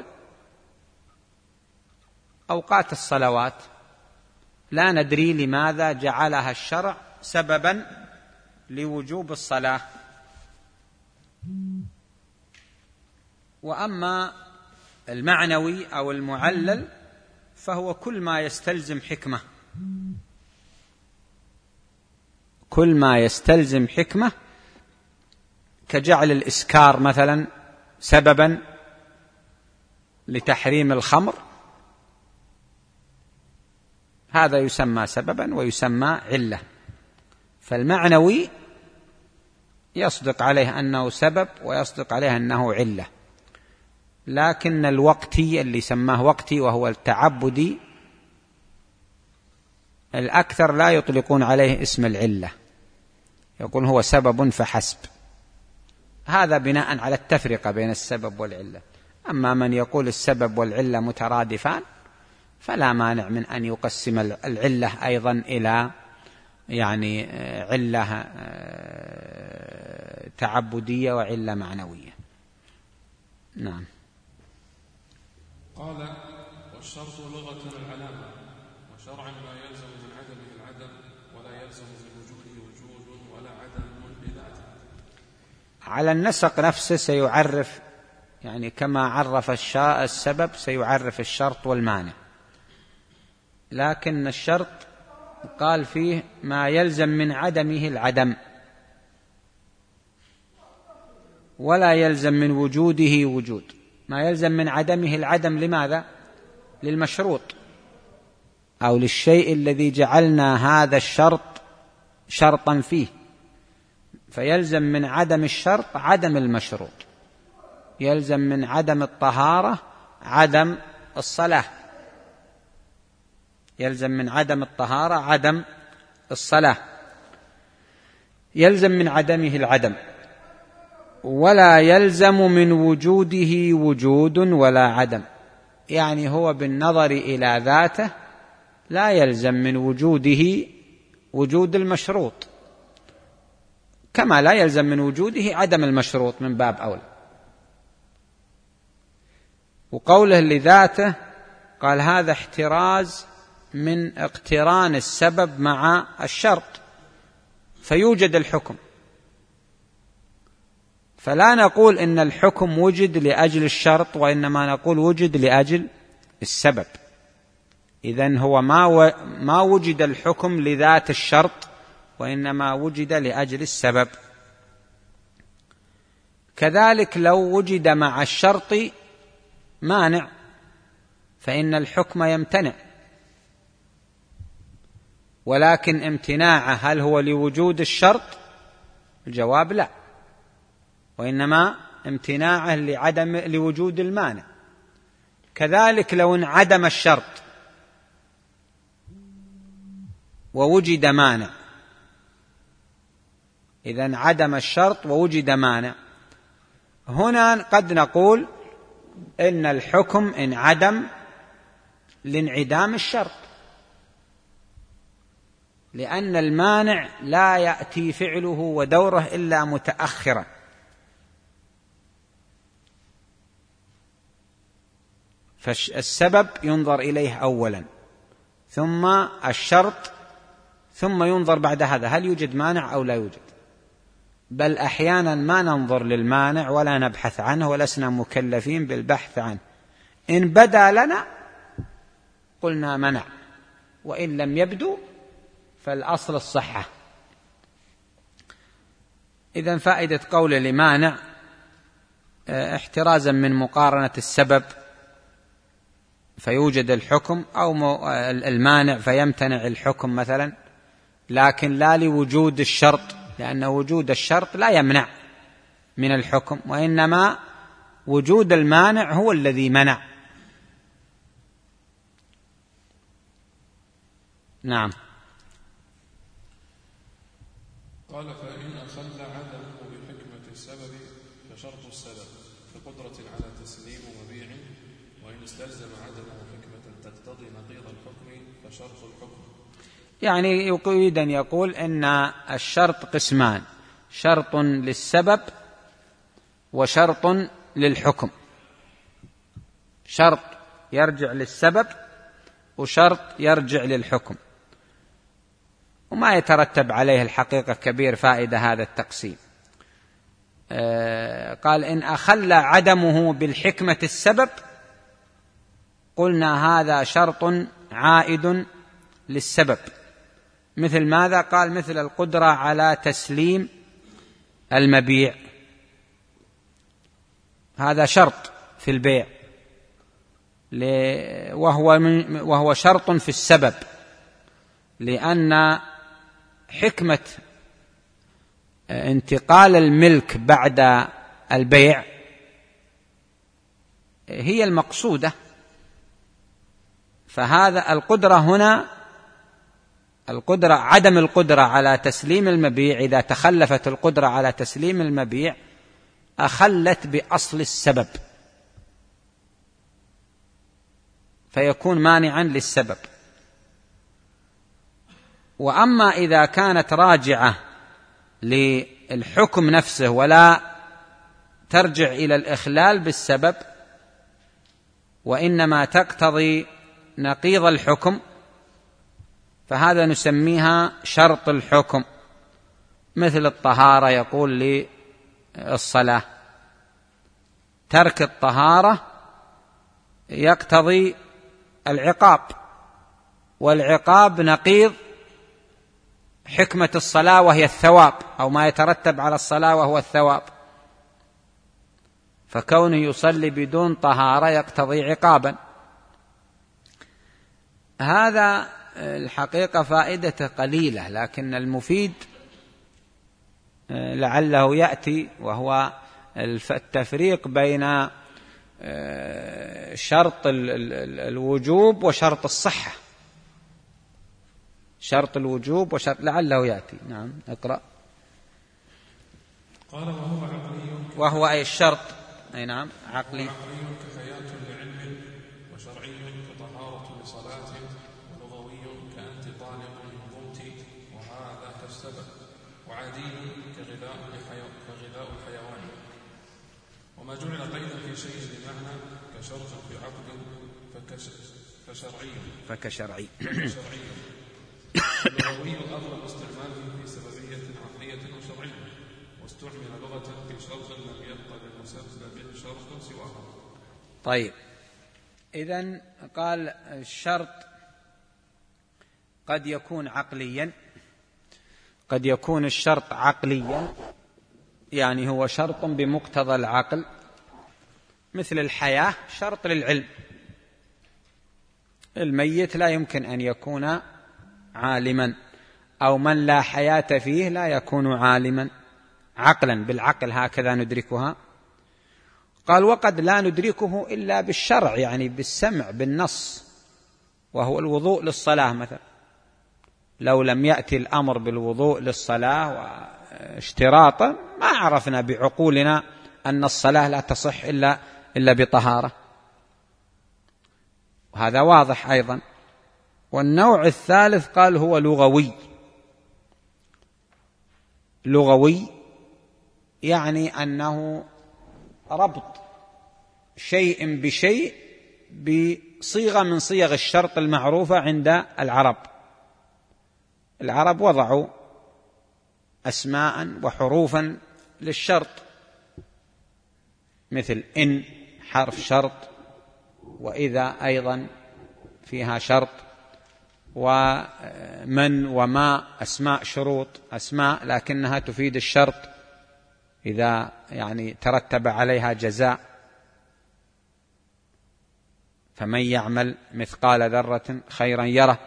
أوقات الصلوات لا ندري لماذا جعلها الشرع سببا لوجوب الصلاة. وأما المعنوي أو المعلل فهو كل ما يستلزم حكمة، كل ما يستلزم حكمة، كجعل الإسكار مثلا سببا لتحريم الخمر، هذا يسمى سببا ويسمى علة. فالمعنوي يصدق عليه أنه سبب ويصدق عليه أنه علة، لكن الوقتي اللي سماه وقتي وهو التعبدي الأكثر لا يطلقون عليه اسم العلة، يقول هو سبب فحسب، هذا بناء على التفرقة بين السبب والعلة. أما من يقول السبب والعلة مترادفان فلا مانع من أن يقسم العلة أيضا إلى يعني علة تعبدية وعلة معنوية. نعم. قال والشرط لغة العلامة، وشرعا ما يلزم من عدمه العدم، ولا يلزم من وجوده وجود ولا عدم بذاته. على النسق نفسه سيعرف، يعني كما عرف السبب سيعرف الشرط والمانع، لكن الشرط قال فيه ما يلزم من عدمه العدم، ولا يلزم من وجوده وجود. ما يلزم من عدمه العدم لماذا؟ للمشروط، أو للشيء الذي جعلنا هذا الشرط شرطا فيه، فيلزم من عدم الشرط عدم المشروط، يلزم من عدم الطهارة عدم الصلاة، يلزم من عدم الطهارة عدم الصلاة، يلزم من عدمه العدم، ولا يلزم من وجوده وجود ولا عدم. يعني هو بالنظر إلى ذاته لا يلزم من وجوده وجود المشروط، كما لا يلزم من وجوده عدم المشروط من باب أولى. وقوله لذاته قال هذا احتراز من اقتران السبب مع الشرط، فيوجد الحكم، فلا نقول إن الحكم وجد لأجل الشرط، وإنما نقول وجد لأجل السبب. إذن هو ما وجد الحكم لذات الشرط، وإنما وجد لأجل السبب. كذلك لو وجد مع الشرط مانع فإن الحكم يمتنع، ولكن امتناعه هل هو لوجود الشرط؟ الجواب لا، وإنما امتناعه لوجود المانع. كذلك لو انعدم الشرط ووجد مانع، إذا انعدم الشرط ووجد مانع، هنا قد نقول إن الحكم انعدم لانعدام الشرط، لأن المانع لا يأتي فعله ودوره إلا متأخرا، فالسبب ينظر إليه أولا ثم الشرط، ثم ينظر بعد هذا هل يوجد مانع أو لا يوجد. بل أحيانا ما ننظر للمانع ولا نبحث عنه ولسنا مكلفين بالبحث عنه، إن بدا لنا قلنا منع، وإن لم يبدو فالأصل الصحة. إذن فائدة قوله لمانع احترازا من مقارنة السبب فيوجد الحكم، أو المانع فيمتنع الحكم مثلا، لكن لا لوجود الشرط، لأن وجود الشرط لا يمنع من الحكم، وإنما وجود المانع هو الذي منع. نعم. قال فإن أخل عدمه بحكمة السبب فشرط السبب كقدرة على تسليم مبيع، وإن استلزم عدمه حكمة تقتضي نقيض الحكم فشرط الحكم. يعني يريد أن يقول إن الشرط قسمان: شرط للسبب وشرط للحكم، شرط يرجع للسبب وشرط يرجع للحكم، وما يترتب عليه الحقيقة كبير فائدة هذا التقسيم. قال إن أخل عدمه بالحكمة السبب قلنا هذا شرط عائد للسبب. مثل ماذا؟ قال مثل القدرة على تسليم المبيع، هذا شرط في البيع، وهو شرط في السبب، لأن حكمة انتقال الملك بعد البيع هي المقصودة. فهذا القدرة هنا، عدم القدرة على تسليم المبيع، إذا تخلفت القدرة على تسليم المبيع أخلت بأصل السبب، فيكون مانعا للسبب. وأما إذا كانت راجعة للحكم نفسه ولا ترجع إلى الإخلال بالسبب، وإنما تقتضي نقيض الحكم، فهذا نسميها شرط الحكم. مثل الطهارة، يقول للصلاة ترك الطهارة يقتضي العقاب، والعقاب نقيض حكمة الصلاة وهي الثواب، أو ما يترتب على الصلاة وهو الثواب، فكونه يصلي بدون طهارة يقتضي عقابا. هذا الحقيقة فائدته قليلة، لكن المفيد لعله يأتي، وهو التفريق بين شرط الوجوب وشرط الصحة. شرط الوجوب وشرط، لعله يأتي. نعم، اقرأ. قال وهو عقلي، وهو أي الشرط، أي نعم عقلي، كحياة لعلم، وشرعي كطهارة لصلاة، ولغوي كأنت طالب ضمت، وهذا كالسبب، وعادي كغذاء الحيوان، وما جعل قيدا في شيء بمعنى كشرط في عقد فكشرعي. اللغوي أغلب استعماله في سببية عقلية وشرعية، واستعمل لغة في شرط لم يبقى للمسبب شرط سواها. طيب، إذن قال الشرط قد يكون عقليا، قد يكون الشرط عقليا، يعني هو شرط بمقتضى العقل، مثل الحياة شرط للعلم. الميت لا يمكن أن يكون عالما، أو من لا حياة فيه لا يكون عالما عقلا، بالعقل هكذا ندركها. قال وقد لا ندركه إلا بالشرع، يعني بالسمع بالنص، وهو الوضوء للصلاة مثلا. لو لم يأتي الأمر بالوضوء للصلاة واشتراطا ما عرفنا بعقولنا أن الصلاة لا تصح إلا بطهارة، وهذا واضح أيضا. والنوع الثالث قال هو لغوي. لغوي يعني أنه ربط شيء بشيء بصيغة من صيغ الشرط المعروفة عند العرب. العرب وضعوا أسماء وحروفا للشرط، مثل إن حرف شرط، وإذا أيضا فيها شرط، ومن وما أسماء شروط، أسماء لكنها تفيد الشرط إذا يعني ترتب عليها جزاء. فمن يعمل مثقال ذرة خيرا يره.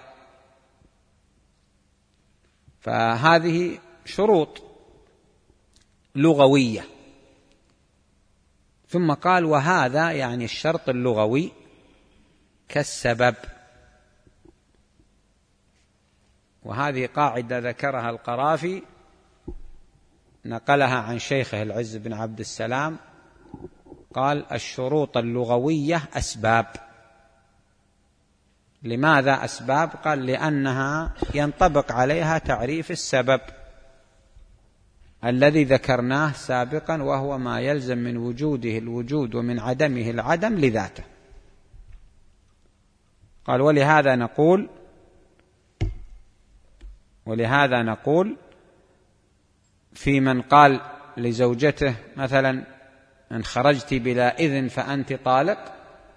فهذه شروط لغوية. ثم قال وهذا يعني الشرط اللغوي كالسبب. وهذه قاعدة ذكرها القرافي، نقلها عن شيخه العز بن عبد السلام، قال الشروط اللغوية أسباب. لماذا أسباب؟ قال لأنها ينطبق عليها تعريف السبب الذي ذكرناه سابقا، وهو ما يلزم من وجوده الوجود ومن عدمه العدم لذاته. قال ولهذا نقول في من قال لزوجته مثلا إن خرجت بلا إذن فأنت طالق،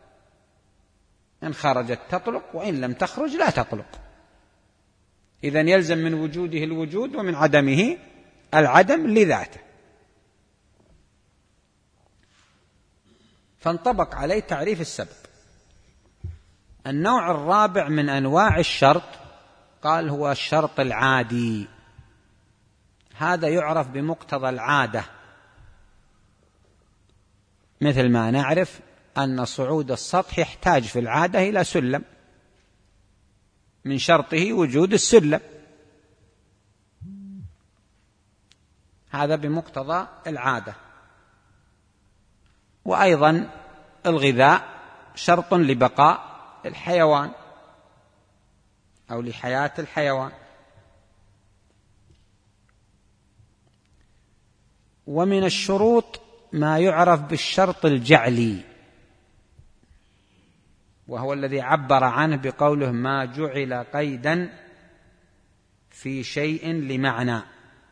إن خرجت تطلق، وإن لم تخرج لا تطلق. إذن يلزم من وجوده الوجود ومن عدمه العدم لذاته، فانطبق عليه تعريف السبب. النوع الرابع من أنواع الشرط قال هو الشرط العادي. هذا يعرف بمقتضى العادة، مثل ما نعرف أن صعود السطح يحتاج في العادة إلى سلم، من شرطه وجود السلم، هذا بمقتضى العادة. وأيضا الغذاء شرط لبقاء الحيوان أو لحياة الحيوان. ومن الشروط ما يعرف بالشرط الجعلي، وهو الذي عبر عنه بقوله ما جعل قيدا في شيء لمعنى.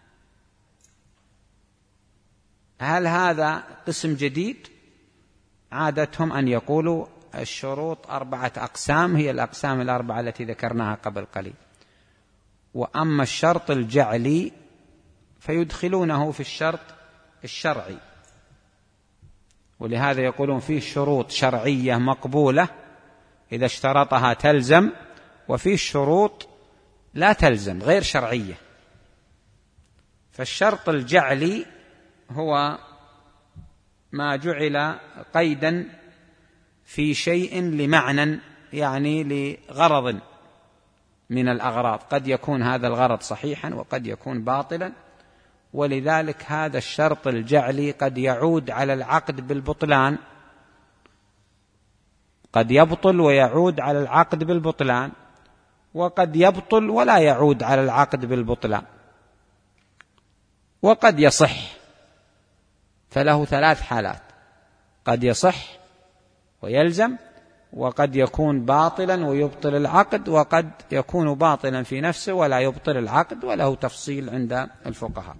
هل هذا قسم جديد؟ عادتهم أن يقولوا الشروط 4 أقسام، هي الأقسام الأربعة التي ذكرناها قبل قليل. وأما الشرط الجعلي فيدخلونه في الشرط الشرعي، ولهذا يقولون فيه شروط شرعية مقبولة إذا اشترطها تلزم، وفيه شروط لا تلزم غير شرعية. فالشرط الجعلي هو ما جعل قيدا في شيء لمعنى، يعني لغرض من الأغراض، قد يكون هذا الغرض صحيحا وقد يكون باطلا، ولذلك هذا الشرط الجعلي قد يعود على العقد بالبطلان، قد يبطل ويعود على العقد بالبطلان، وقد يبطل ولا يعود على العقد بالبطلان، وقد يصح. فله 3 حالات: قد يصح ويلزم، وقد يكون باطلا ويبطل العقد، وقد يكون باطلا في نفسه ولا يبطل العقد، وله تفصيل عند الفقهاء.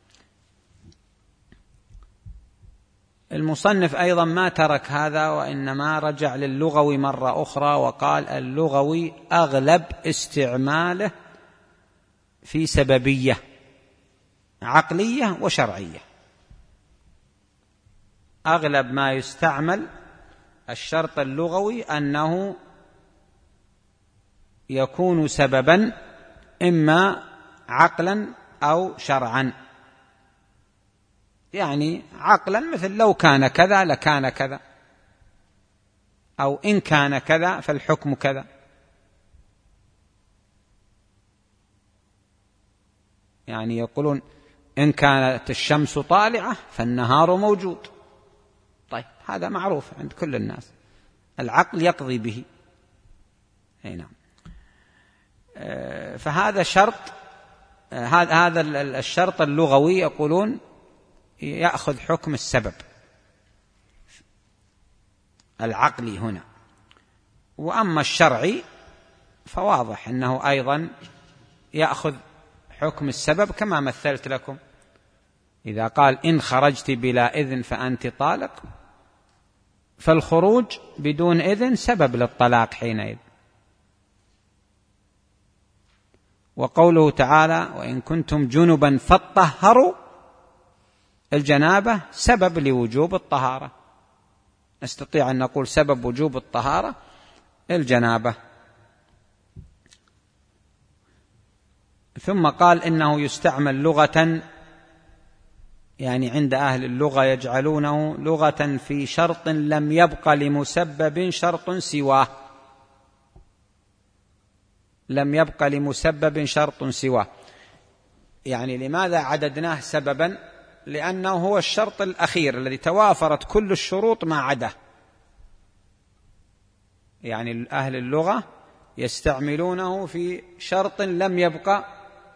المصنف أيضا ما ترك هذا، وإنما رجع للغوي مرة أخرى وقال اللغوي أغلب استعماله في سببية عقلية وشرعية. أغلب ما يستعمل الشرط اللغوي أنه يكون سببا إما عقلا أو شرعا. يعني عقلا مثل لو كان كذا لكان كذا، أو إن كان كذا فالحكم كذا. يعني يقولون إن كانت الشمس طالعة فالنهار موجود. طيب هذا معروف عند كل الناس، العقل يقضي به. نعم. فهذا شرط، هذا الشرط اللغوي يقولون يأخذ حكم السبب العقلي هنا. وأما الشرعي فواضح أنه أيضا يأخذ حكم السبب، كما مثلت لكم. إذا قال إن خرجت بلا إذن فأنت طالق، فالخروج بدون إذن سبب للطلاق حينئذ. وقوله تعالى وإن كنتم جنبا فاطهروا، الجنابة سبب لوجوب الطهارة، نستطيع أن نقول سبب وجوب الطهارة الجنابة. ثم قال إنه يستعمل لغة، يعني عند أهل اللغة يجعلونه لغة في شرط لم يبق لمسبب شرط سواه، لم يبق لمسبب شرط سواه. يعني لماذا عددناه سببا؟ لأنه هو الشرط الأخير الذي توافرت كل الشروط ما عداه. يعني أهل اللغة يستعملونه في شرط لم يبق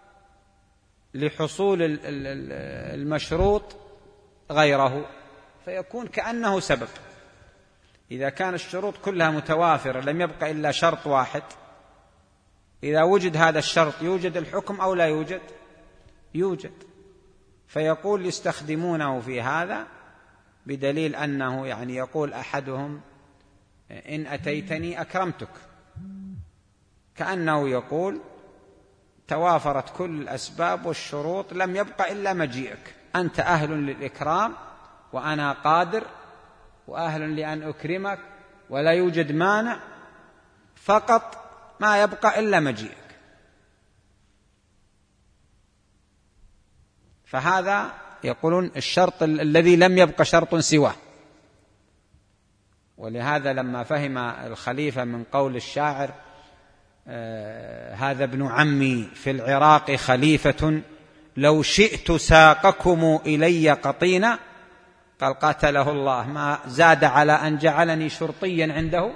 لحصول المشروط غيره، فيكون كأنه سبب. إذا كان الشروط كلها متوافرة لم يبق إلا شرط واحد، إذا وجد هذا الشرط يوجد الحكم أو لا يوجد؟ يوجد. فيقول يستخدمونه في هذا بدليل أنه يعني يقول أحدهم إن أتيتني أكرمتك، كأنه يقول توافرت كل الأسباب والشروط لم يبق إلا مجيئك، أنت أهل للإكرام وأنا قادر وأهل لأن أكرمك ولا يوجد مانع، فقط ما يبقى إلا مجيئك. فهذا يقولون الشرط الذي لم يبق شرط سواه. ولهذا لما فهم الخليفة من قول الشاعر هذا ابن عمي في العراق خليفة لو شئت ساقكم إلي قطينا، قال قاتله الله ما زاد على أن جعلني شرطيا عنده.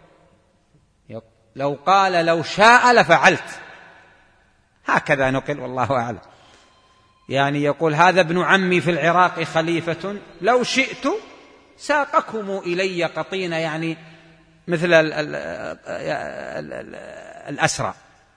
لو قال لو شاء لفعلت، هكذا نقل والله أعلم. يعني يقول هذا ابن عمي في العراق خليفة لو شئت ساقكم إلي قطينا، يعني مثل الأسرى.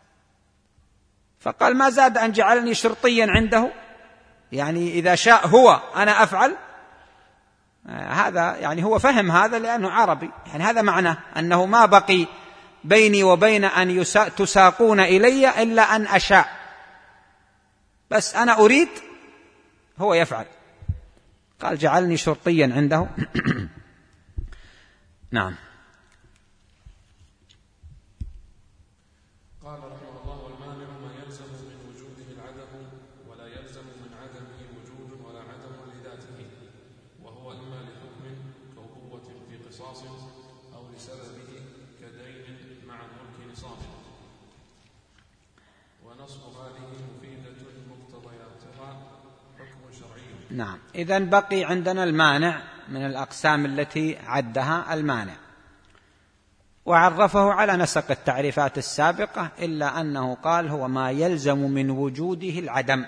فقال ما زاد أن جعلني شرطيا عنده، يعني إذا شاء هو أنا أفعل. هذا يعني هو فهم هذا لأنه عربي، يعني هذا معناه أنه ما بقي بيني وبين أن تساقون إلي إلا أن أشاء، بس أنا أريد هو يفعل. قال جعلني شرطيا عنده. نعم. اختصاص أو لسببه كدين مع ملك نصاب. ونصب هذه مفيدة مقتضياتها حكم شرعي. نعم. إذن بقي عندنا المانع من الأقسام التي عدها المانع، وعرفه على نسق التعريفات السابقة، إلا أنه قال هو ما يلزم من وجوده العدم،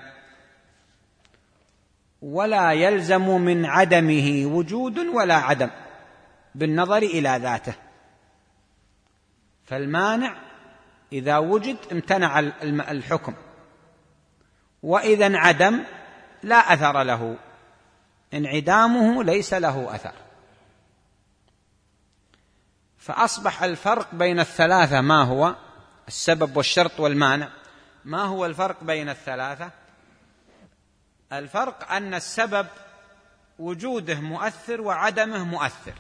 ولا يلزم من عدمه وجود ولا عدم بالنظر إلى ذاته. فالمانع إذا وجد امتنع الحكم، وإذا انعدم لا أثر له، انعدامه ليس له أثر. فأصبح الفرق بين الثلاثة ما هو؟ السبب والشرط والمانع. ما هو الفرق بين الثلاثة؟ الفرق أن السبب وجوده مؤثر وعدمه مؤثر،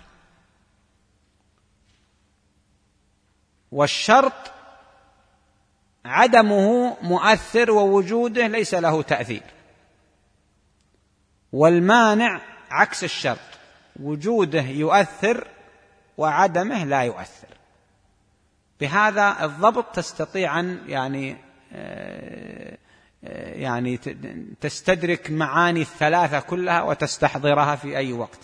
والشرط عدمه مؤثر ووجوده ليس له تأثير. والمانع عكس الشرط، وجوده يؤثر وعدمه لا يؤثر. بهذا الضبط تستطيع أن يعني تستدرك معاني الثلاثة كلها وتستحضرها في أي وقت.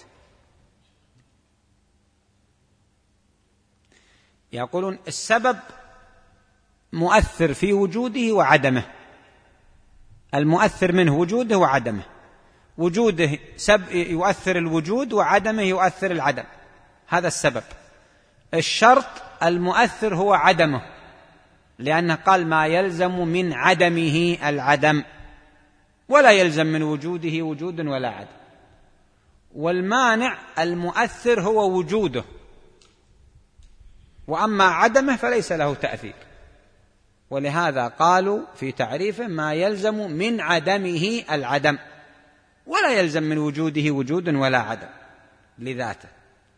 يقولون السبب مؤثر في وجوده وعدمه، المؤثر منه وجوده وعدمه، وجوده يؤثر الوجود وعدمه يؤثر العدم، هذا السبب. الشرط المؤثر هو عدمه، لأنه قال ما يلزم من عدمه العدم، ولا يلزم من وجوده وجود ولا عدم. والمانع المؤثر هو وجوده، وأما عدمه فليس له تأثير. ولهذا قالوا في تعريفه ما يلزم من عدمه العدم، ولا يلزم من وجوده وجود ولا عدم لذاته.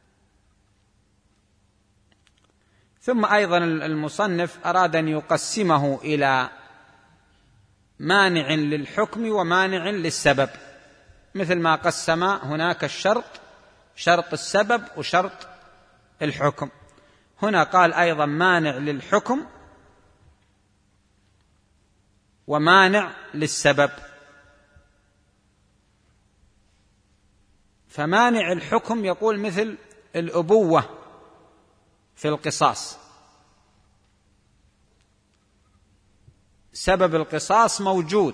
ثم أيضا المصنف أراد أن يقسمه إلى مانع للحكم ومانع للسبب، مثل ما قسم هناك الشرط، شرط السبب وشرط الحكم. هنا قال أيضا مانع للحكم ومانع للسبب. فمانع الحكم يقول مثل الأبوة في القصاص، سبب القصاص موجود،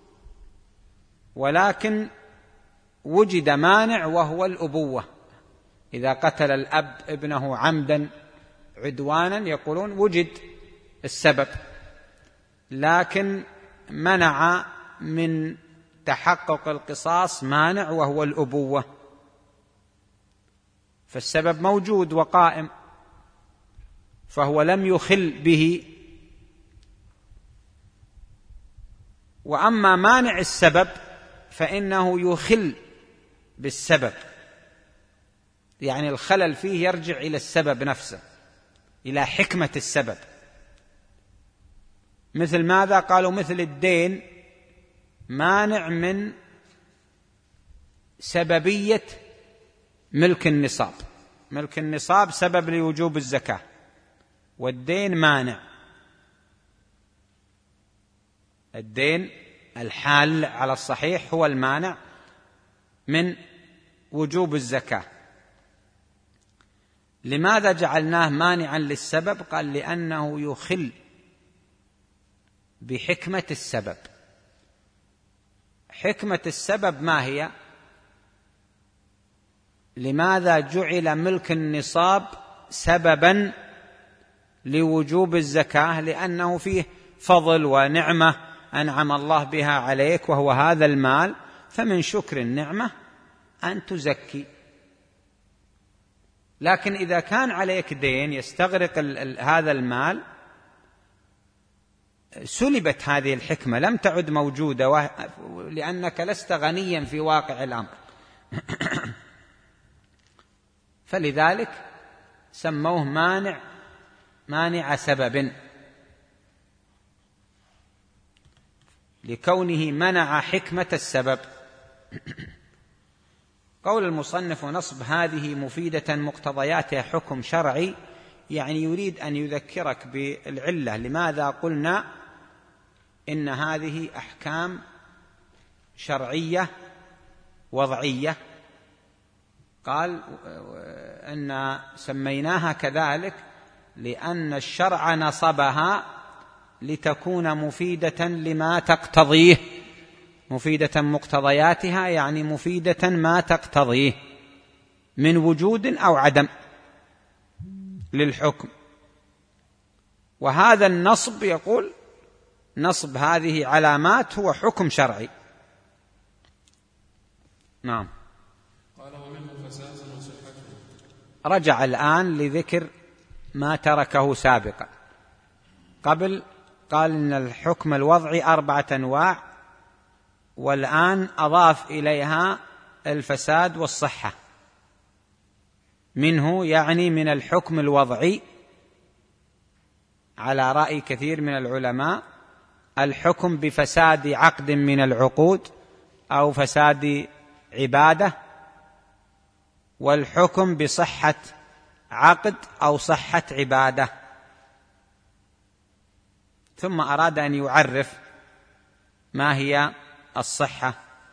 ولكن وجد مانع وهو الأبوة. إذا قتل الأب ابنه عمدا عدوانا يقولون وجد السبب، لكن منع من تحقق القصاص مانع وهو الأبوة. فالسبب موجود وقائم، فهو لم يخل به. وأما مانع السبب فإنه يخل بالسبب، يعني الخلل فيه يرجع إلى السبب نفسه، إلى حكمة السبب. مثل ماذا؟ قالوا مثل الدين مانع من سببية ملك النصاب، ملك النصاب سبب لوجوب الزكاة، والدين مانع. الدين الحال على الصحيح هو المانع من وجوب الزكاة. لماذا جعلناه مانعا للسبب؟ قال لأنه يخل بحكمة السبب. حكمة السبب ما هي؟ لماذا جعل ملك النصاب سببا لوجوب الزكاة؟ لأنه فيه فضل ونعمة أنعم الله بها عليك، وهو هذا المال، فمن شكر النعمة أن تزكي. لكن إذا كان عليك دين يستغرق هذا المال، سلبت هذه الحكمة، لم تعد موجودة، لأنك لست غنيا في واقع الأمر. فلذلك سموه مانع سبب، لكونه منع حكمة السبب. قول المصنف نصب هذه مفيدة مقتضياتها حكم شرعي، يعني يريد أن يذكرك بالعلة لماذا قلنا إن هذه أحكام شرعية وضعية. قال أن سميناها كذلك لأن الشرع نصبها لتكون مفيدة لما تقتضيه، مفيدة مقتضياتها يعني مفيدة ما تقتضيه من وجود أو عدم للحكم. وهذا النصب يقول نصب هذه علامات هو حكم شرعي. نعم. قال ومنه فساد وصحته. رجع الآن لذكر ما تركه سابقا. قبل قال إن الحكم الوضعي 4 أنواع، والآن أضاف إليها الفساد والصحة. منه يعني من الحكم الوضعي على رأي كثير من العلماء الحكم بفساد عقد من العقود أو فساد عبادة، والحكم بصحة عقد أو صحة عبادة. ثم أراد أن يعرف ما هي الصحة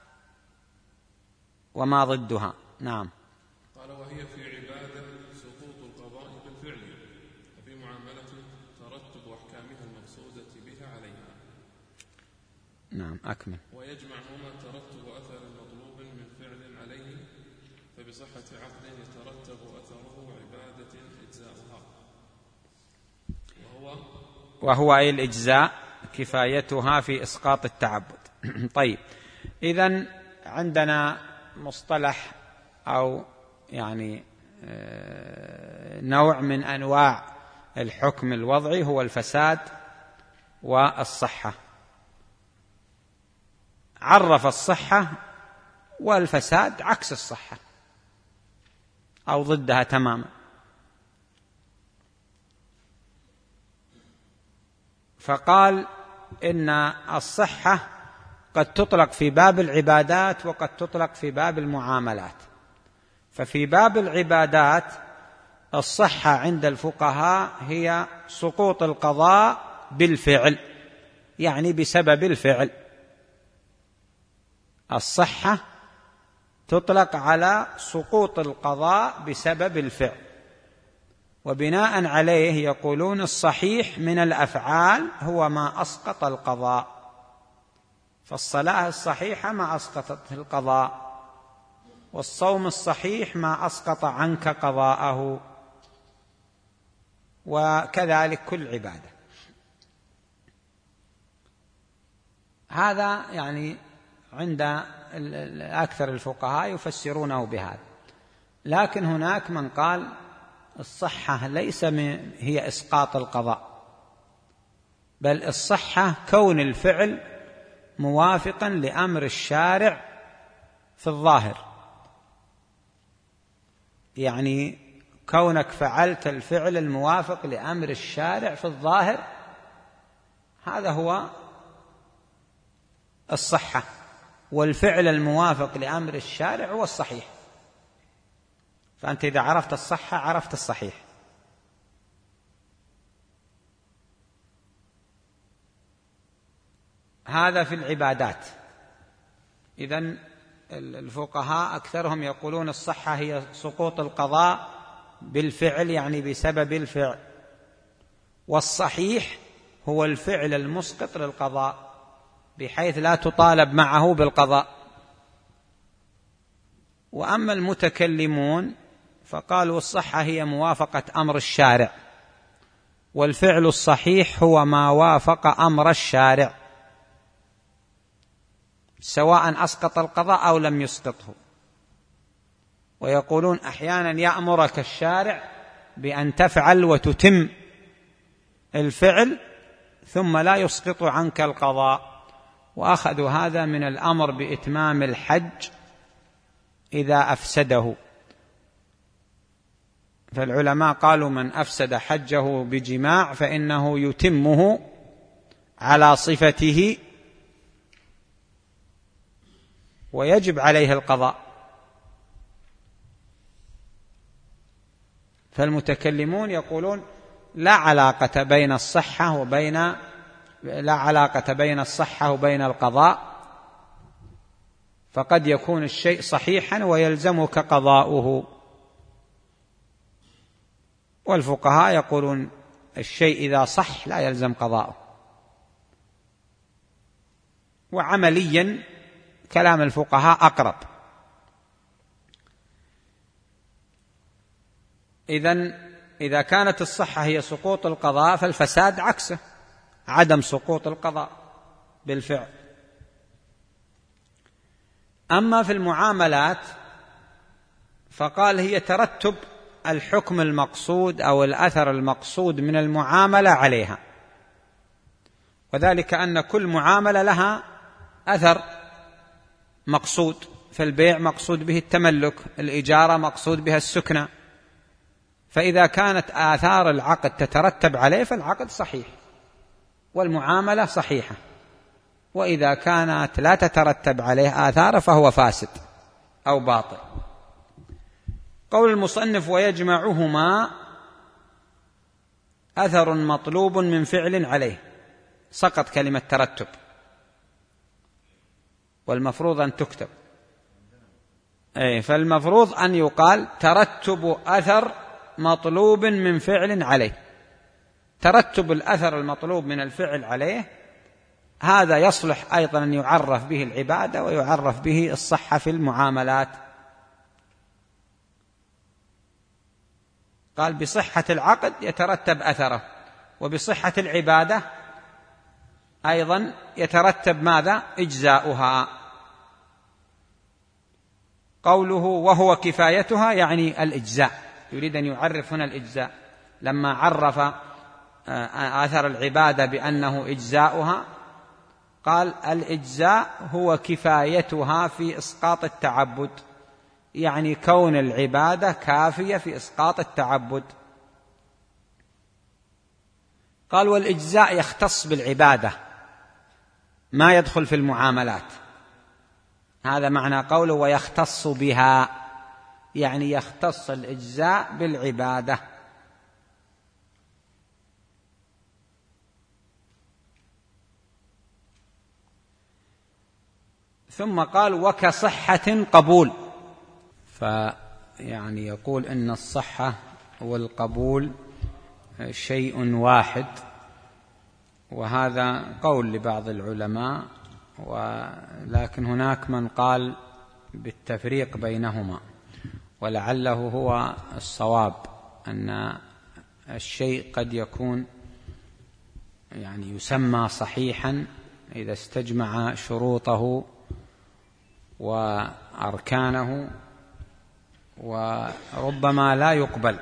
وما ضدها. نعم. قال وهي في عبادة سقوط القضاء بالفعل، وفي معاملة ترتب أحكامها المقصودة بها عليها. نعم أكمل. ويجمعهما ترتب أثر مطلوب من فعل عليه، فبصحة عقد يترتب أثره عبادة إجزاؤها، وهو أي الإجزاء كفايتها في إسقاط التعبد. طيب، إذن عندنا مصطلح أو يعني نوع من أنواع الحكم الوضعي هو الفساد والصحة. عرف الصحة والفساد عكس الصحة أو ضدها تماما. فقال إن الصحة قد تطلق في باب العبادات وقد تطلق في باب المعاملات. ففي باب العبادات الصحة عند الفقهاء هي سقوط القضاء بالفعل، يعني بسبب الفعل. الصحة تطلق على سقوط القضاء بسبب الفعل، وبناء عليه يقولون الصحيح من الأفعال هو ما أسقط القضاء. فالصلاة الصحيحة ما أسقطت القضاء، والصوم الصحيح ما أسقط عنك قضاءه، وكذلك كل عبادة. هذا يعني عند أكثر الفقهاء يفسرونه بهذا. لكن هناك من قال الصحة ليس هي إسقاط القضاء، بل الصحة كون الفعل موافقا لأمر الشارع في الظاهر، يعني كونك فعلت الفعل الموافق لأمر الشارع في الظاهر، هذا هو الصحة. والفعل الموافق لأمر الشارع هو الصحيح. فأنت إذا عرفت الصحة عرفت الصحيح. هذا في العبادات. إذن الفقهاء أكثرهم يقولون الصحة هي سقوط القضاء بالفعل، يعني بسبب الفعل، والصحيح هو الفعل المسقط للقضاء بحيث لا تطالب معه بالقضاء. وأما المتكلمون فقالوا الصحة هي موافقة أمر الشارع، والفعل الصحيح هو ما وافق أمر الشارع سواء أسقط القضاء أو لم يسقطه. ويقولون أحيانا يأمرك الشارع بأن تفعل وتتم الفعل ثم لا يسقط عنك القضاء، وأخذوا هذا من الأمر بإتمام الحج إذا أفسده. فالعلماء قالوا من أفسد حجه بجماع فإنه يتمه على صفته ويجب عليه القضاء. فالمتكلمون يقولون لا علاقة بين الصحة وبين القضاء، فقد يكون الشيء صحيحا ويلزمك قضاؤه. والفقهاء يقولون الشيء إذا صح لا يلزم قضاؤه. وعمليا كلام الفقهاء أقرب. إذا كانت الصحة هي سقوط القضاء فالفساد عكسه، عدم سقوط القضاء بالفعل. أما في المعاملات فقال هي ترتب الحكم المقصود أو الأثر المقصود من المعاملة عليها، وذلك أن كل معاملة لها أثر مقصود. فالبيع مقصود به التملك، الإجارة مقصود بها السكنة، فإذا كانت آثار العقد تترتب عليه فالعقد صحيح والمعاملة صحيحة، وإذا كانت لا تترتب عليه آثار فهو فاسد أو باطل. قول المصنف ويجمعهما أثر مطلوب من فعل عليه، سقط كلمة ترتب والمفروض أن تكتب، فالمفروض أن يقال ترتب أثر مطلوب من فعل عليه. ترتب الأثر المطلوب من الفعل عليه هذا يصلح أيضا أن يعرف به العبادة ويعرف به الصحة في المعاملات. قال بصحة العقد يترتب أثره، وبصحة العبادة أيضا يترتب ماذا؟ إجزاؤها. قوله وهو كفايتها يعني الإجزاء، يريد أن يعرف هنا الإجزاء. لما عرف أثر العبادة بأنه إجزاؤها قال الإجزاء هو كفايتها في إسقاط التعبد، يعني كون العبادة كافية في إسقاط التعبد. قال والإجزاء يختص بالعبادة ما يدخل في المعاملات، هذا معنى قوله ويختص بها، يعني يختص الإجزاء بالعبادة. ثم قال وكصحة قبول، فيعني يقول إن الصحة والقبول شيء واحد، وهذا قول لبعض العلماء، ولكن هناك من قال بالتفريق بينهما، ولعله هو الصواب أن الشيء قد يكون يعني يسمى صحيحا إذا استجمع شروطه وأركانه، وربما لا يقبل.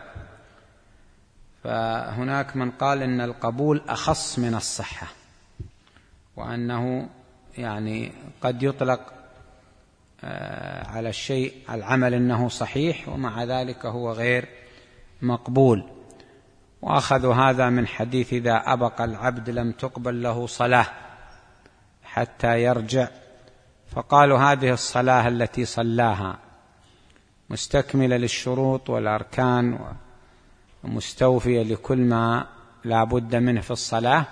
فهناك من قال إن القبول أخص من الصحة، وأنه يعني قد يطلق على الشيء العمل أنه صحيح ومع ذلك هو غير مقبول. وأخذوا هذا من حديث إذا أبق العبد لم تقبل له صلاة حتى يرجع، فقالوا هذه الصلاة التي صلاها مستكملة للشروط والأركان ومستوفية لكل ما لا بد منه في الصلاة،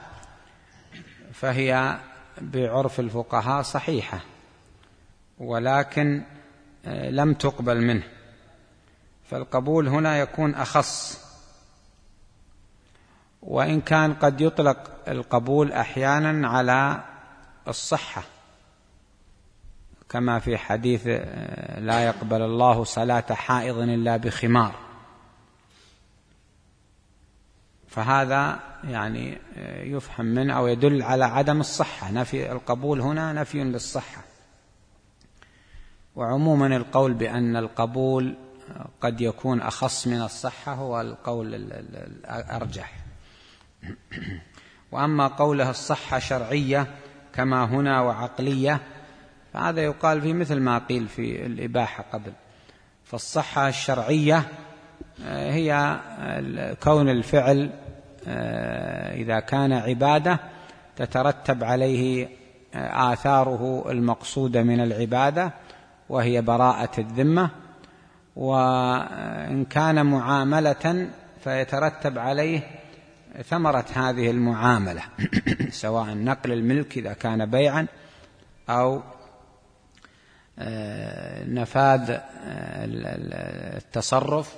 فهي بعرف الفقهاء صحيحة، ولكن لم تقبل منه. فالقبول هنا يكون أخص، وإن كان قد يطلق القبول أحيانا على الصحة، كما في حديث لا يقبل الله صلاة حائض إلا بخمار، فهذا يعني يفهم منه أو يدل على عدم الصحة. نفي القبول هنا نفي للصحة. وعموما القول بأن القبول قد يكون أخص من الصحة هو القول الأرجح. وأما قوله الصحة شرعية كما هنا وعقلية، فهذا يقال في مثل ما قيل في الإباحة قبل. فالصحة الشرعية هي كون الفعل إذا كان عبادة تترتب عليه آثاره المقصودة من العبادة، وهي براءة الذمة، وإن كان معاملة فيترتب عليه ثمرة هذه المعاملة سواء نقل الملك إذا كان بيعا أو نفاذ التصرف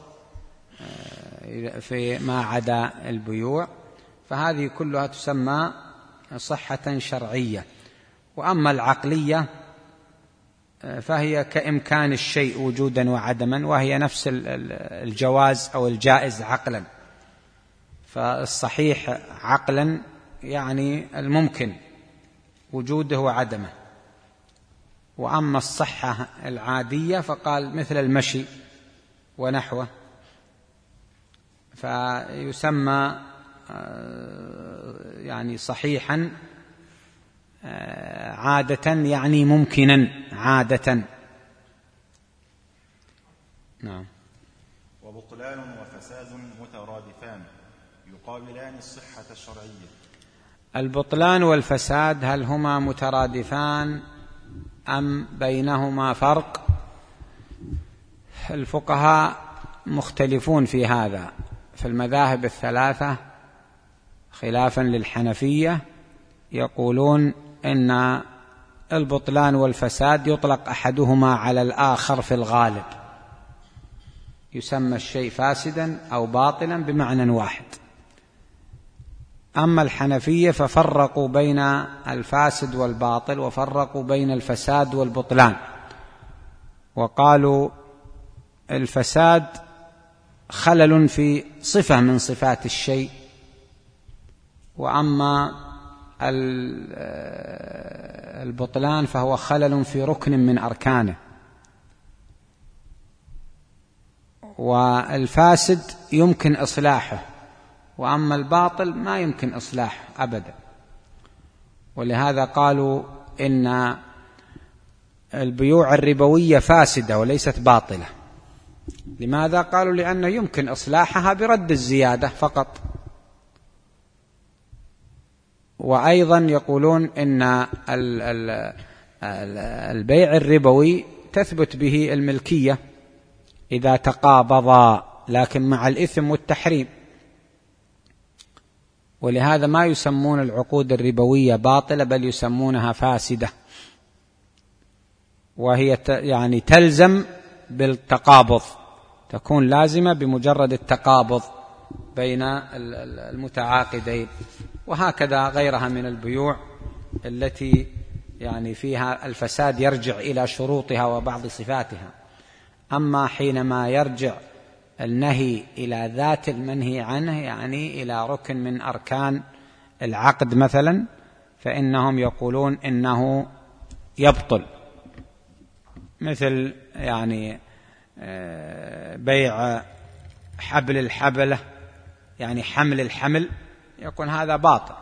في ما عدا البيوع، فهذه كلها تسمى صحة شرعية. وأما العقلية فهي كإمكان الشيء وجودا وعدما، وهي نفس الجواز أو الجائز عقلا. فالصحيح عقلا يعني الممكن وجوده وعدمه. وأما الصحة العادية فقال مثل المشي ونحوه، فيسمى يعني صحيحا عادة، يعني ممكنا عادة. نعم. وبطلان وفساد مترادفان يقابلان الصحة الشرعية. البطلان والفساد هل هما مترادفان أم بينهما فرق؟ الفقهاء مختلفون في هذا في المذاهب الثلاثة، خلافا للحنفية يقولون إن البطلان والفساد يطلق أحدهما على الآخر في الغالب، يسمى الشيء فاسدا أو باطلا بمعنى واحد. أما الحنفية ففرقوا بين الفاسد والباطل، وفرقوا بين الفساد والبطلان، وقالوا الفساد خلل في صفة من صفات الشيء، وأما البطلان فهو خلل في ركن من أركانه. والفاسد يمكن إصلاحه، وأما الباطل ما يمكن إصلاحه أبدا. ولهذا قالوا إن البيوع الربوية فاسدة وليست باطلة. لماذا؟ قالوا لأنه يمكن إصلاحها برد الزيادة فقط. وأيضا يقولون إن البيع الربوي تثبت به الملكية إذا تقابضا، لكن مع الإثم والتحريم. ولهذا ما يسمون العقود الربوية باطلة، بل يسمونها فاسدة، وهي يعني تلزم بالتقابض، تكون لازمة بمجرد التقابض بين المتعاقدين. وهكذا غيرها من البيوع التي يعني فيها الفساد يرجع إلى شروطها وبعض صفاتها. أما حينما يرجع النهي إلى ذات المنهي عنه، يعني إلى ركن من أركان العقد مثلا، فإنهم يقولون إنه يبطل، مثل يعني بيع حبل الحبلة، يعني حمل الحمل، يكون هذا باطل.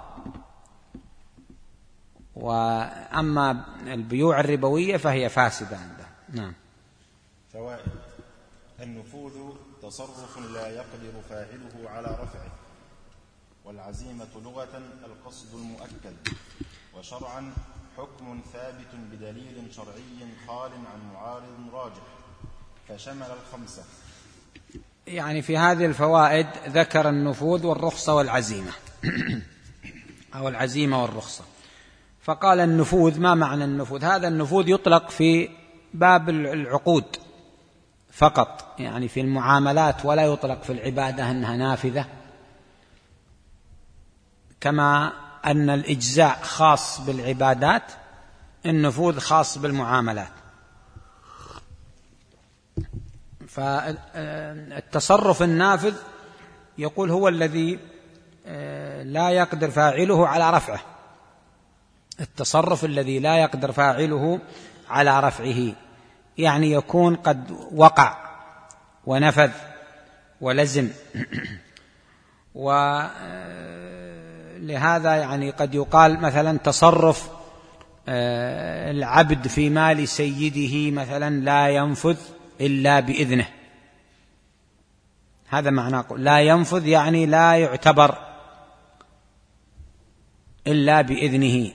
وأما البيوع الربوية فهي فاسدة عنده. نعم. فوائد: النفوذ تصرف لا يقدر فاعله على رفعه، والعزيمة لغة القصد المؤكد، وشرعا حكم ثابت بدليل شرعي خال عن معارض راجح، فشمل الخمسة. يعني في هذه الفوائد ذكر النفوذ والرخصة والعزيمة أو العزيمة والرخصة. فقال النفوذ، ما معنى النفوذ؟ هذا النفوذ يطلق في باب العقود فقط، يعني في المعاملات، ولا يطلق في العبادة أنها نافذة، كما أن الإجزاء خاص بالعبادات، النفوذ خاص بالمعاملات. فالتصرف النافذ يقول هو الذي لا يقدر فاعله على رفعه، التصرف الذي لا يقدر فاعله على رفعه، يعني يكون قد وقع ونفذ ولزم. ولهذا يعني قد يقال مثلا تصرف العبد في مال سيده مثلا لا ينفذ إلا بإذنه، هذا معناه لا ينفذ، يعني لا يعتبر إلا بإذنه،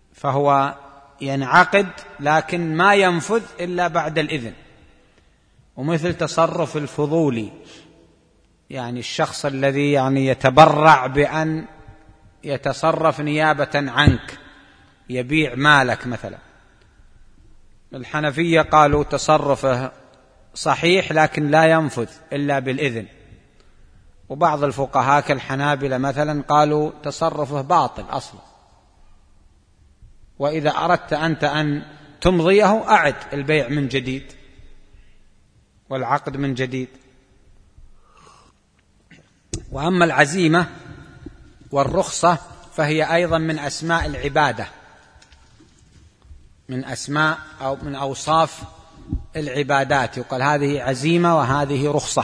فهو ينعقد لكن ما ينفذ إلا بعد الإذن. ومثل تصرف الفضولي، يعني الشخص الذي يعني يتبرع بأن يتصرف نيابة عنك، يبيع مالك مثلا. الحنفية قالوا تصرفه صحيح لكن لا ينفذ إلا بالإذن، وبعض الفقهاء كالحنابلة مثلا قالوا تصرفه باطل أصلا، وإذا أردت أنت أن تمضيه أعد البيع من جديد والعقد من جديد. وأما العزيمة والرخصة فهي أيضا من أسماء العبادة، من أسماء أو من أوصاف العبادات، يقال هذه عزيمة وهذه رخصة.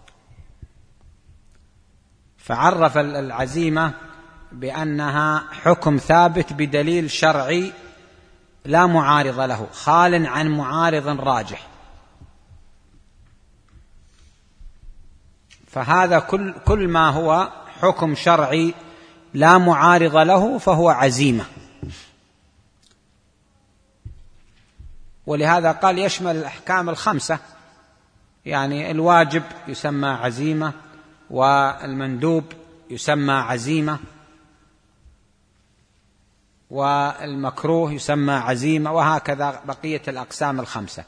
فعرف العزيمة بأنها حكم ثابت بدليل شرعي لا معارض له، خال عن معارض راجح. فهذا كل ما هو حكم شرعي لا معارض له فهو عزيمة. ولهذا قال يشمل الأحكام الخمسة، يعني الواجب يسمى عزيمة، والمندوب يسمى عزيمة، والمكروه يسمى عزيمة، وهكذا بقية الأقسام الخمسة.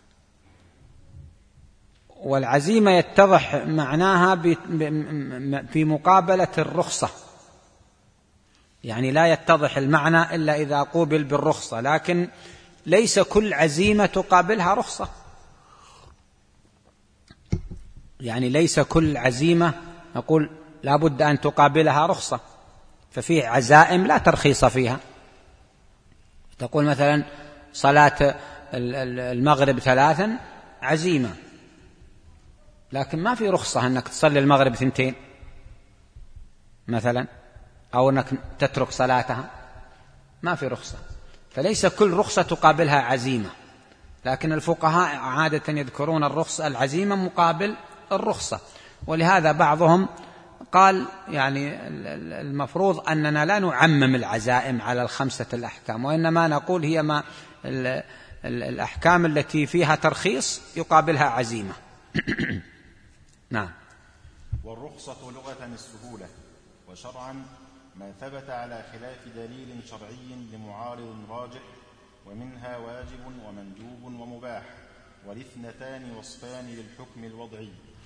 والعزيمة يتضح معناها في مقابلة الرخصة، يعني لا يتضح المعنى إلا إذا قوبل بالرخصة، لكن ليس كل عزيمة تقابلها رخصة، يعني ليس كل عزيمة نقول لا بد أن تقابلها رخصة. ففيه عزائم لا ترخيص فيها، تقول مثلا صلاة المغرب 3 عزيمة، لكن ما في رخصة أنك تصلي المغرب 2 مثلا، أو أنك تترك صلاتها، ما في رخصة. فليس كل رخصة تقابلها عزيمة، لكن الفقهاء عادة يذكرون الرخصة العزيمة مقابل الرخصة. ولهذا بعضهم قال يعني المفروض أننا لا نعمم العزائم على الخمسة الأحكام، وإنما نقول هي ما الأحكام التي فيها ترخيص يقابلها عزيمة. نعم. والرخصة لغة السهولة، وشرعا ما ثبت على خلاف دليل شرعي لمعارض راجح، ومنها واجب ومندوب ومباح، والاثنتان وصفان للحكم الوضعي.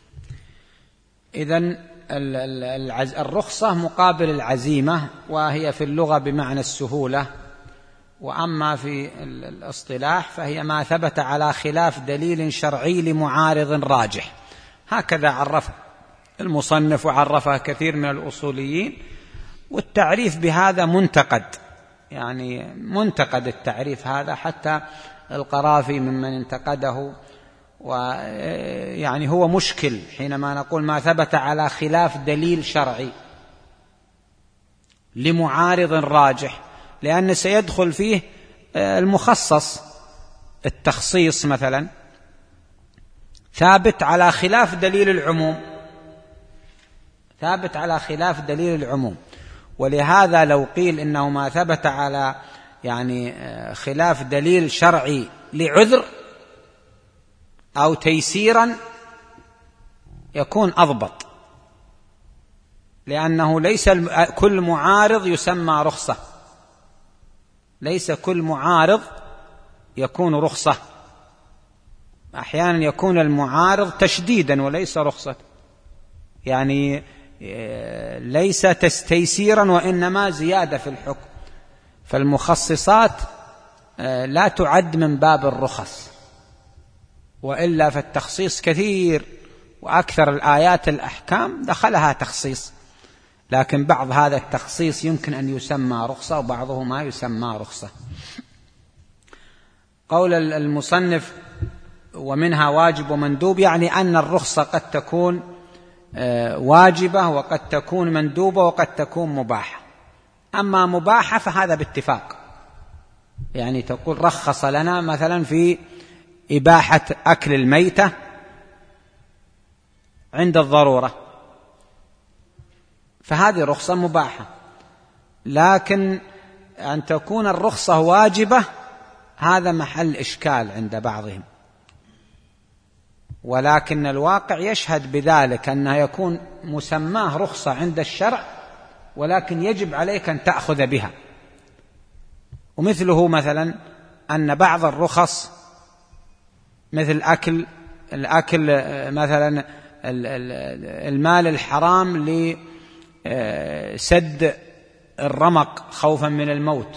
إذن الرخصة مقابل العزيمة، وهي في اللغة بمعنى السهولة، وأما في الاصطلاح فهي ما ثبت على خلاف دليل شرعي لمعارض راجح. هكذا عرفها المصنف وعرفها كثير من الأصوليين، والتعريف بهذا منتقد، يعني منتقد التعريف هذا، حتى القرافي ممن انتقده، ويعني هو مشكل حينما نقول ما ثبت على خلاف دليل شرعي لمعارض راجح، لأن سيدخل فيه المخصص. التخصيص مثلا ثابت على خلاف دليل العموم، ثابت على خلاف دليل العموم. ولهذا لو قيل إنه ما ثبت على يعني خلاف دليل شرعي لعذر أو تيسيرا يكون أضبط، لأنه ليس كل معارض يسمى رخصة، ليس كل معارض يكون رخصة، أحيانا يكون المعارض تشديدا وليس رخصة، يعني ليس تيسيرا وإنما زيادة في الحكم. فالمخصصات لا تعد من باب الرخص، وإلا فالتخصيص كثير، وأكثر الآيات الأحكام دخلها تخصيص، لكن بعض هذا التخصيص يمكن أن يسمى رخصة وبعضه ما يسمى رخصة. قول المصنف ومنها واجب ومندوب، يعني أن الرخصة قد تكون واجبة وقد تكون مندوبة وقد تكون مباحة. أما مباحة فهذا باتفاق، يعني تقول رخص لنا مثلا في إباحة أكل الميتة عند الضرورة، فهذه رخصة مباحة. لكن أن تكون الرخصة واجبة هذا محل إشكال عند بعضهم، ولكن الواقع يشهد بذلك، أنه يكون مسماه رخصة عند الشرع، ولكن يجب عليك أن تأخذ بها. ومثله مثلا أن بعض الرخص مثل الأكل مثلا المال الحرام لسد الرمق خوفا من الموت،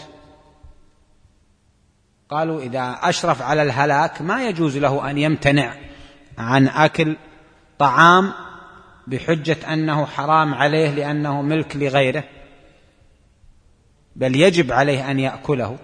قالوا إذا أشرف على الهلاك ما يجوز له أن يمتنع عن أكل طعام بحجة أنه حرام عليه لأنه ملك لغيره، بل يجب عليه أن يأكله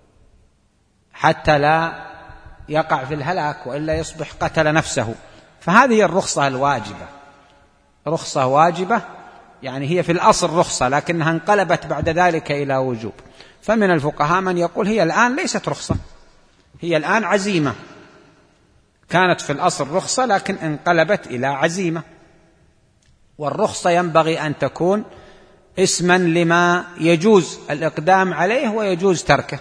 حتى لا يقع في الهلاك، وإلا يصبح قتل نفسه. فهذه الرخصة الواجبة، رخصة واجبة، يعني هي في الأصل رخصة لكنها انقلبت بعد ذلك إلى وجوب. فمن الفقهاء من يقول هي الآن ليست رخصة، هي الآن عزيمة، كانت في الأصل رخصة لكن انقلبت إلى عزيمة. والرخصة ينبغي أن تكون اسما لما يجوز الإقدام عليه ويجوز تركه،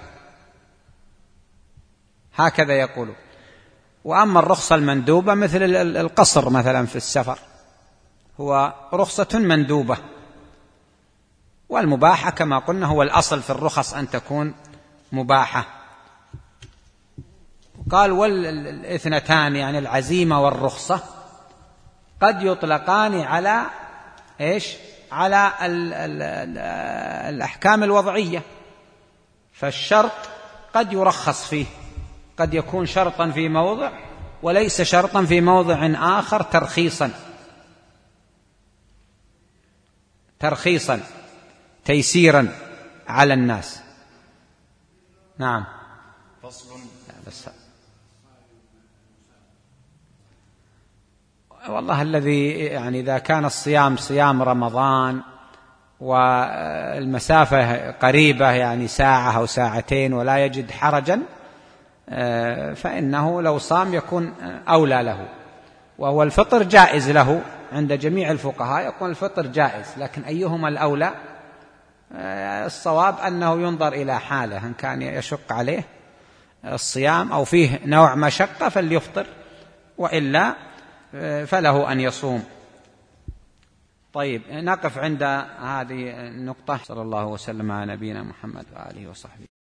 هكذا يقولون. وأما الرخصة المندوبة مثل القصر مثلا في السفر هو رخصة مندوبة، والمباحة كما قلنا هو الأصل في الرخص أن تكون مباحة. قال والاثنتان يعني العزيمة والرخصة قد يطلقان على إيش؟ على الأحكام الوضعية. فالشرط قد يرخص فيه، قد يكون شرطا في موضع وليس شرطا في موضع آخر ترخيصا تيسيرا على الناس. نعم. فصل. بس والله الذي يعني إذا كان الصيام صيام رمضان والمسافة قريبة يعني ساعة أو ساعتين ولا يجد حرجا، فإنه لو صام يكون أولى له. وهو الفطر جائز له عند جميع الفقهاء، يقول الفطر جائز، لكن أيهما الأولى؟ الصواب أنه ينظر إلى حاله، إن كان يشق عليه الصيام أو فيه نوع مشقة فليفطر، وإلا فله أن يصوم. طيب نقف عند هذه النقطة. صلى الله وسلم على نبينا محمد وآله وصحبه.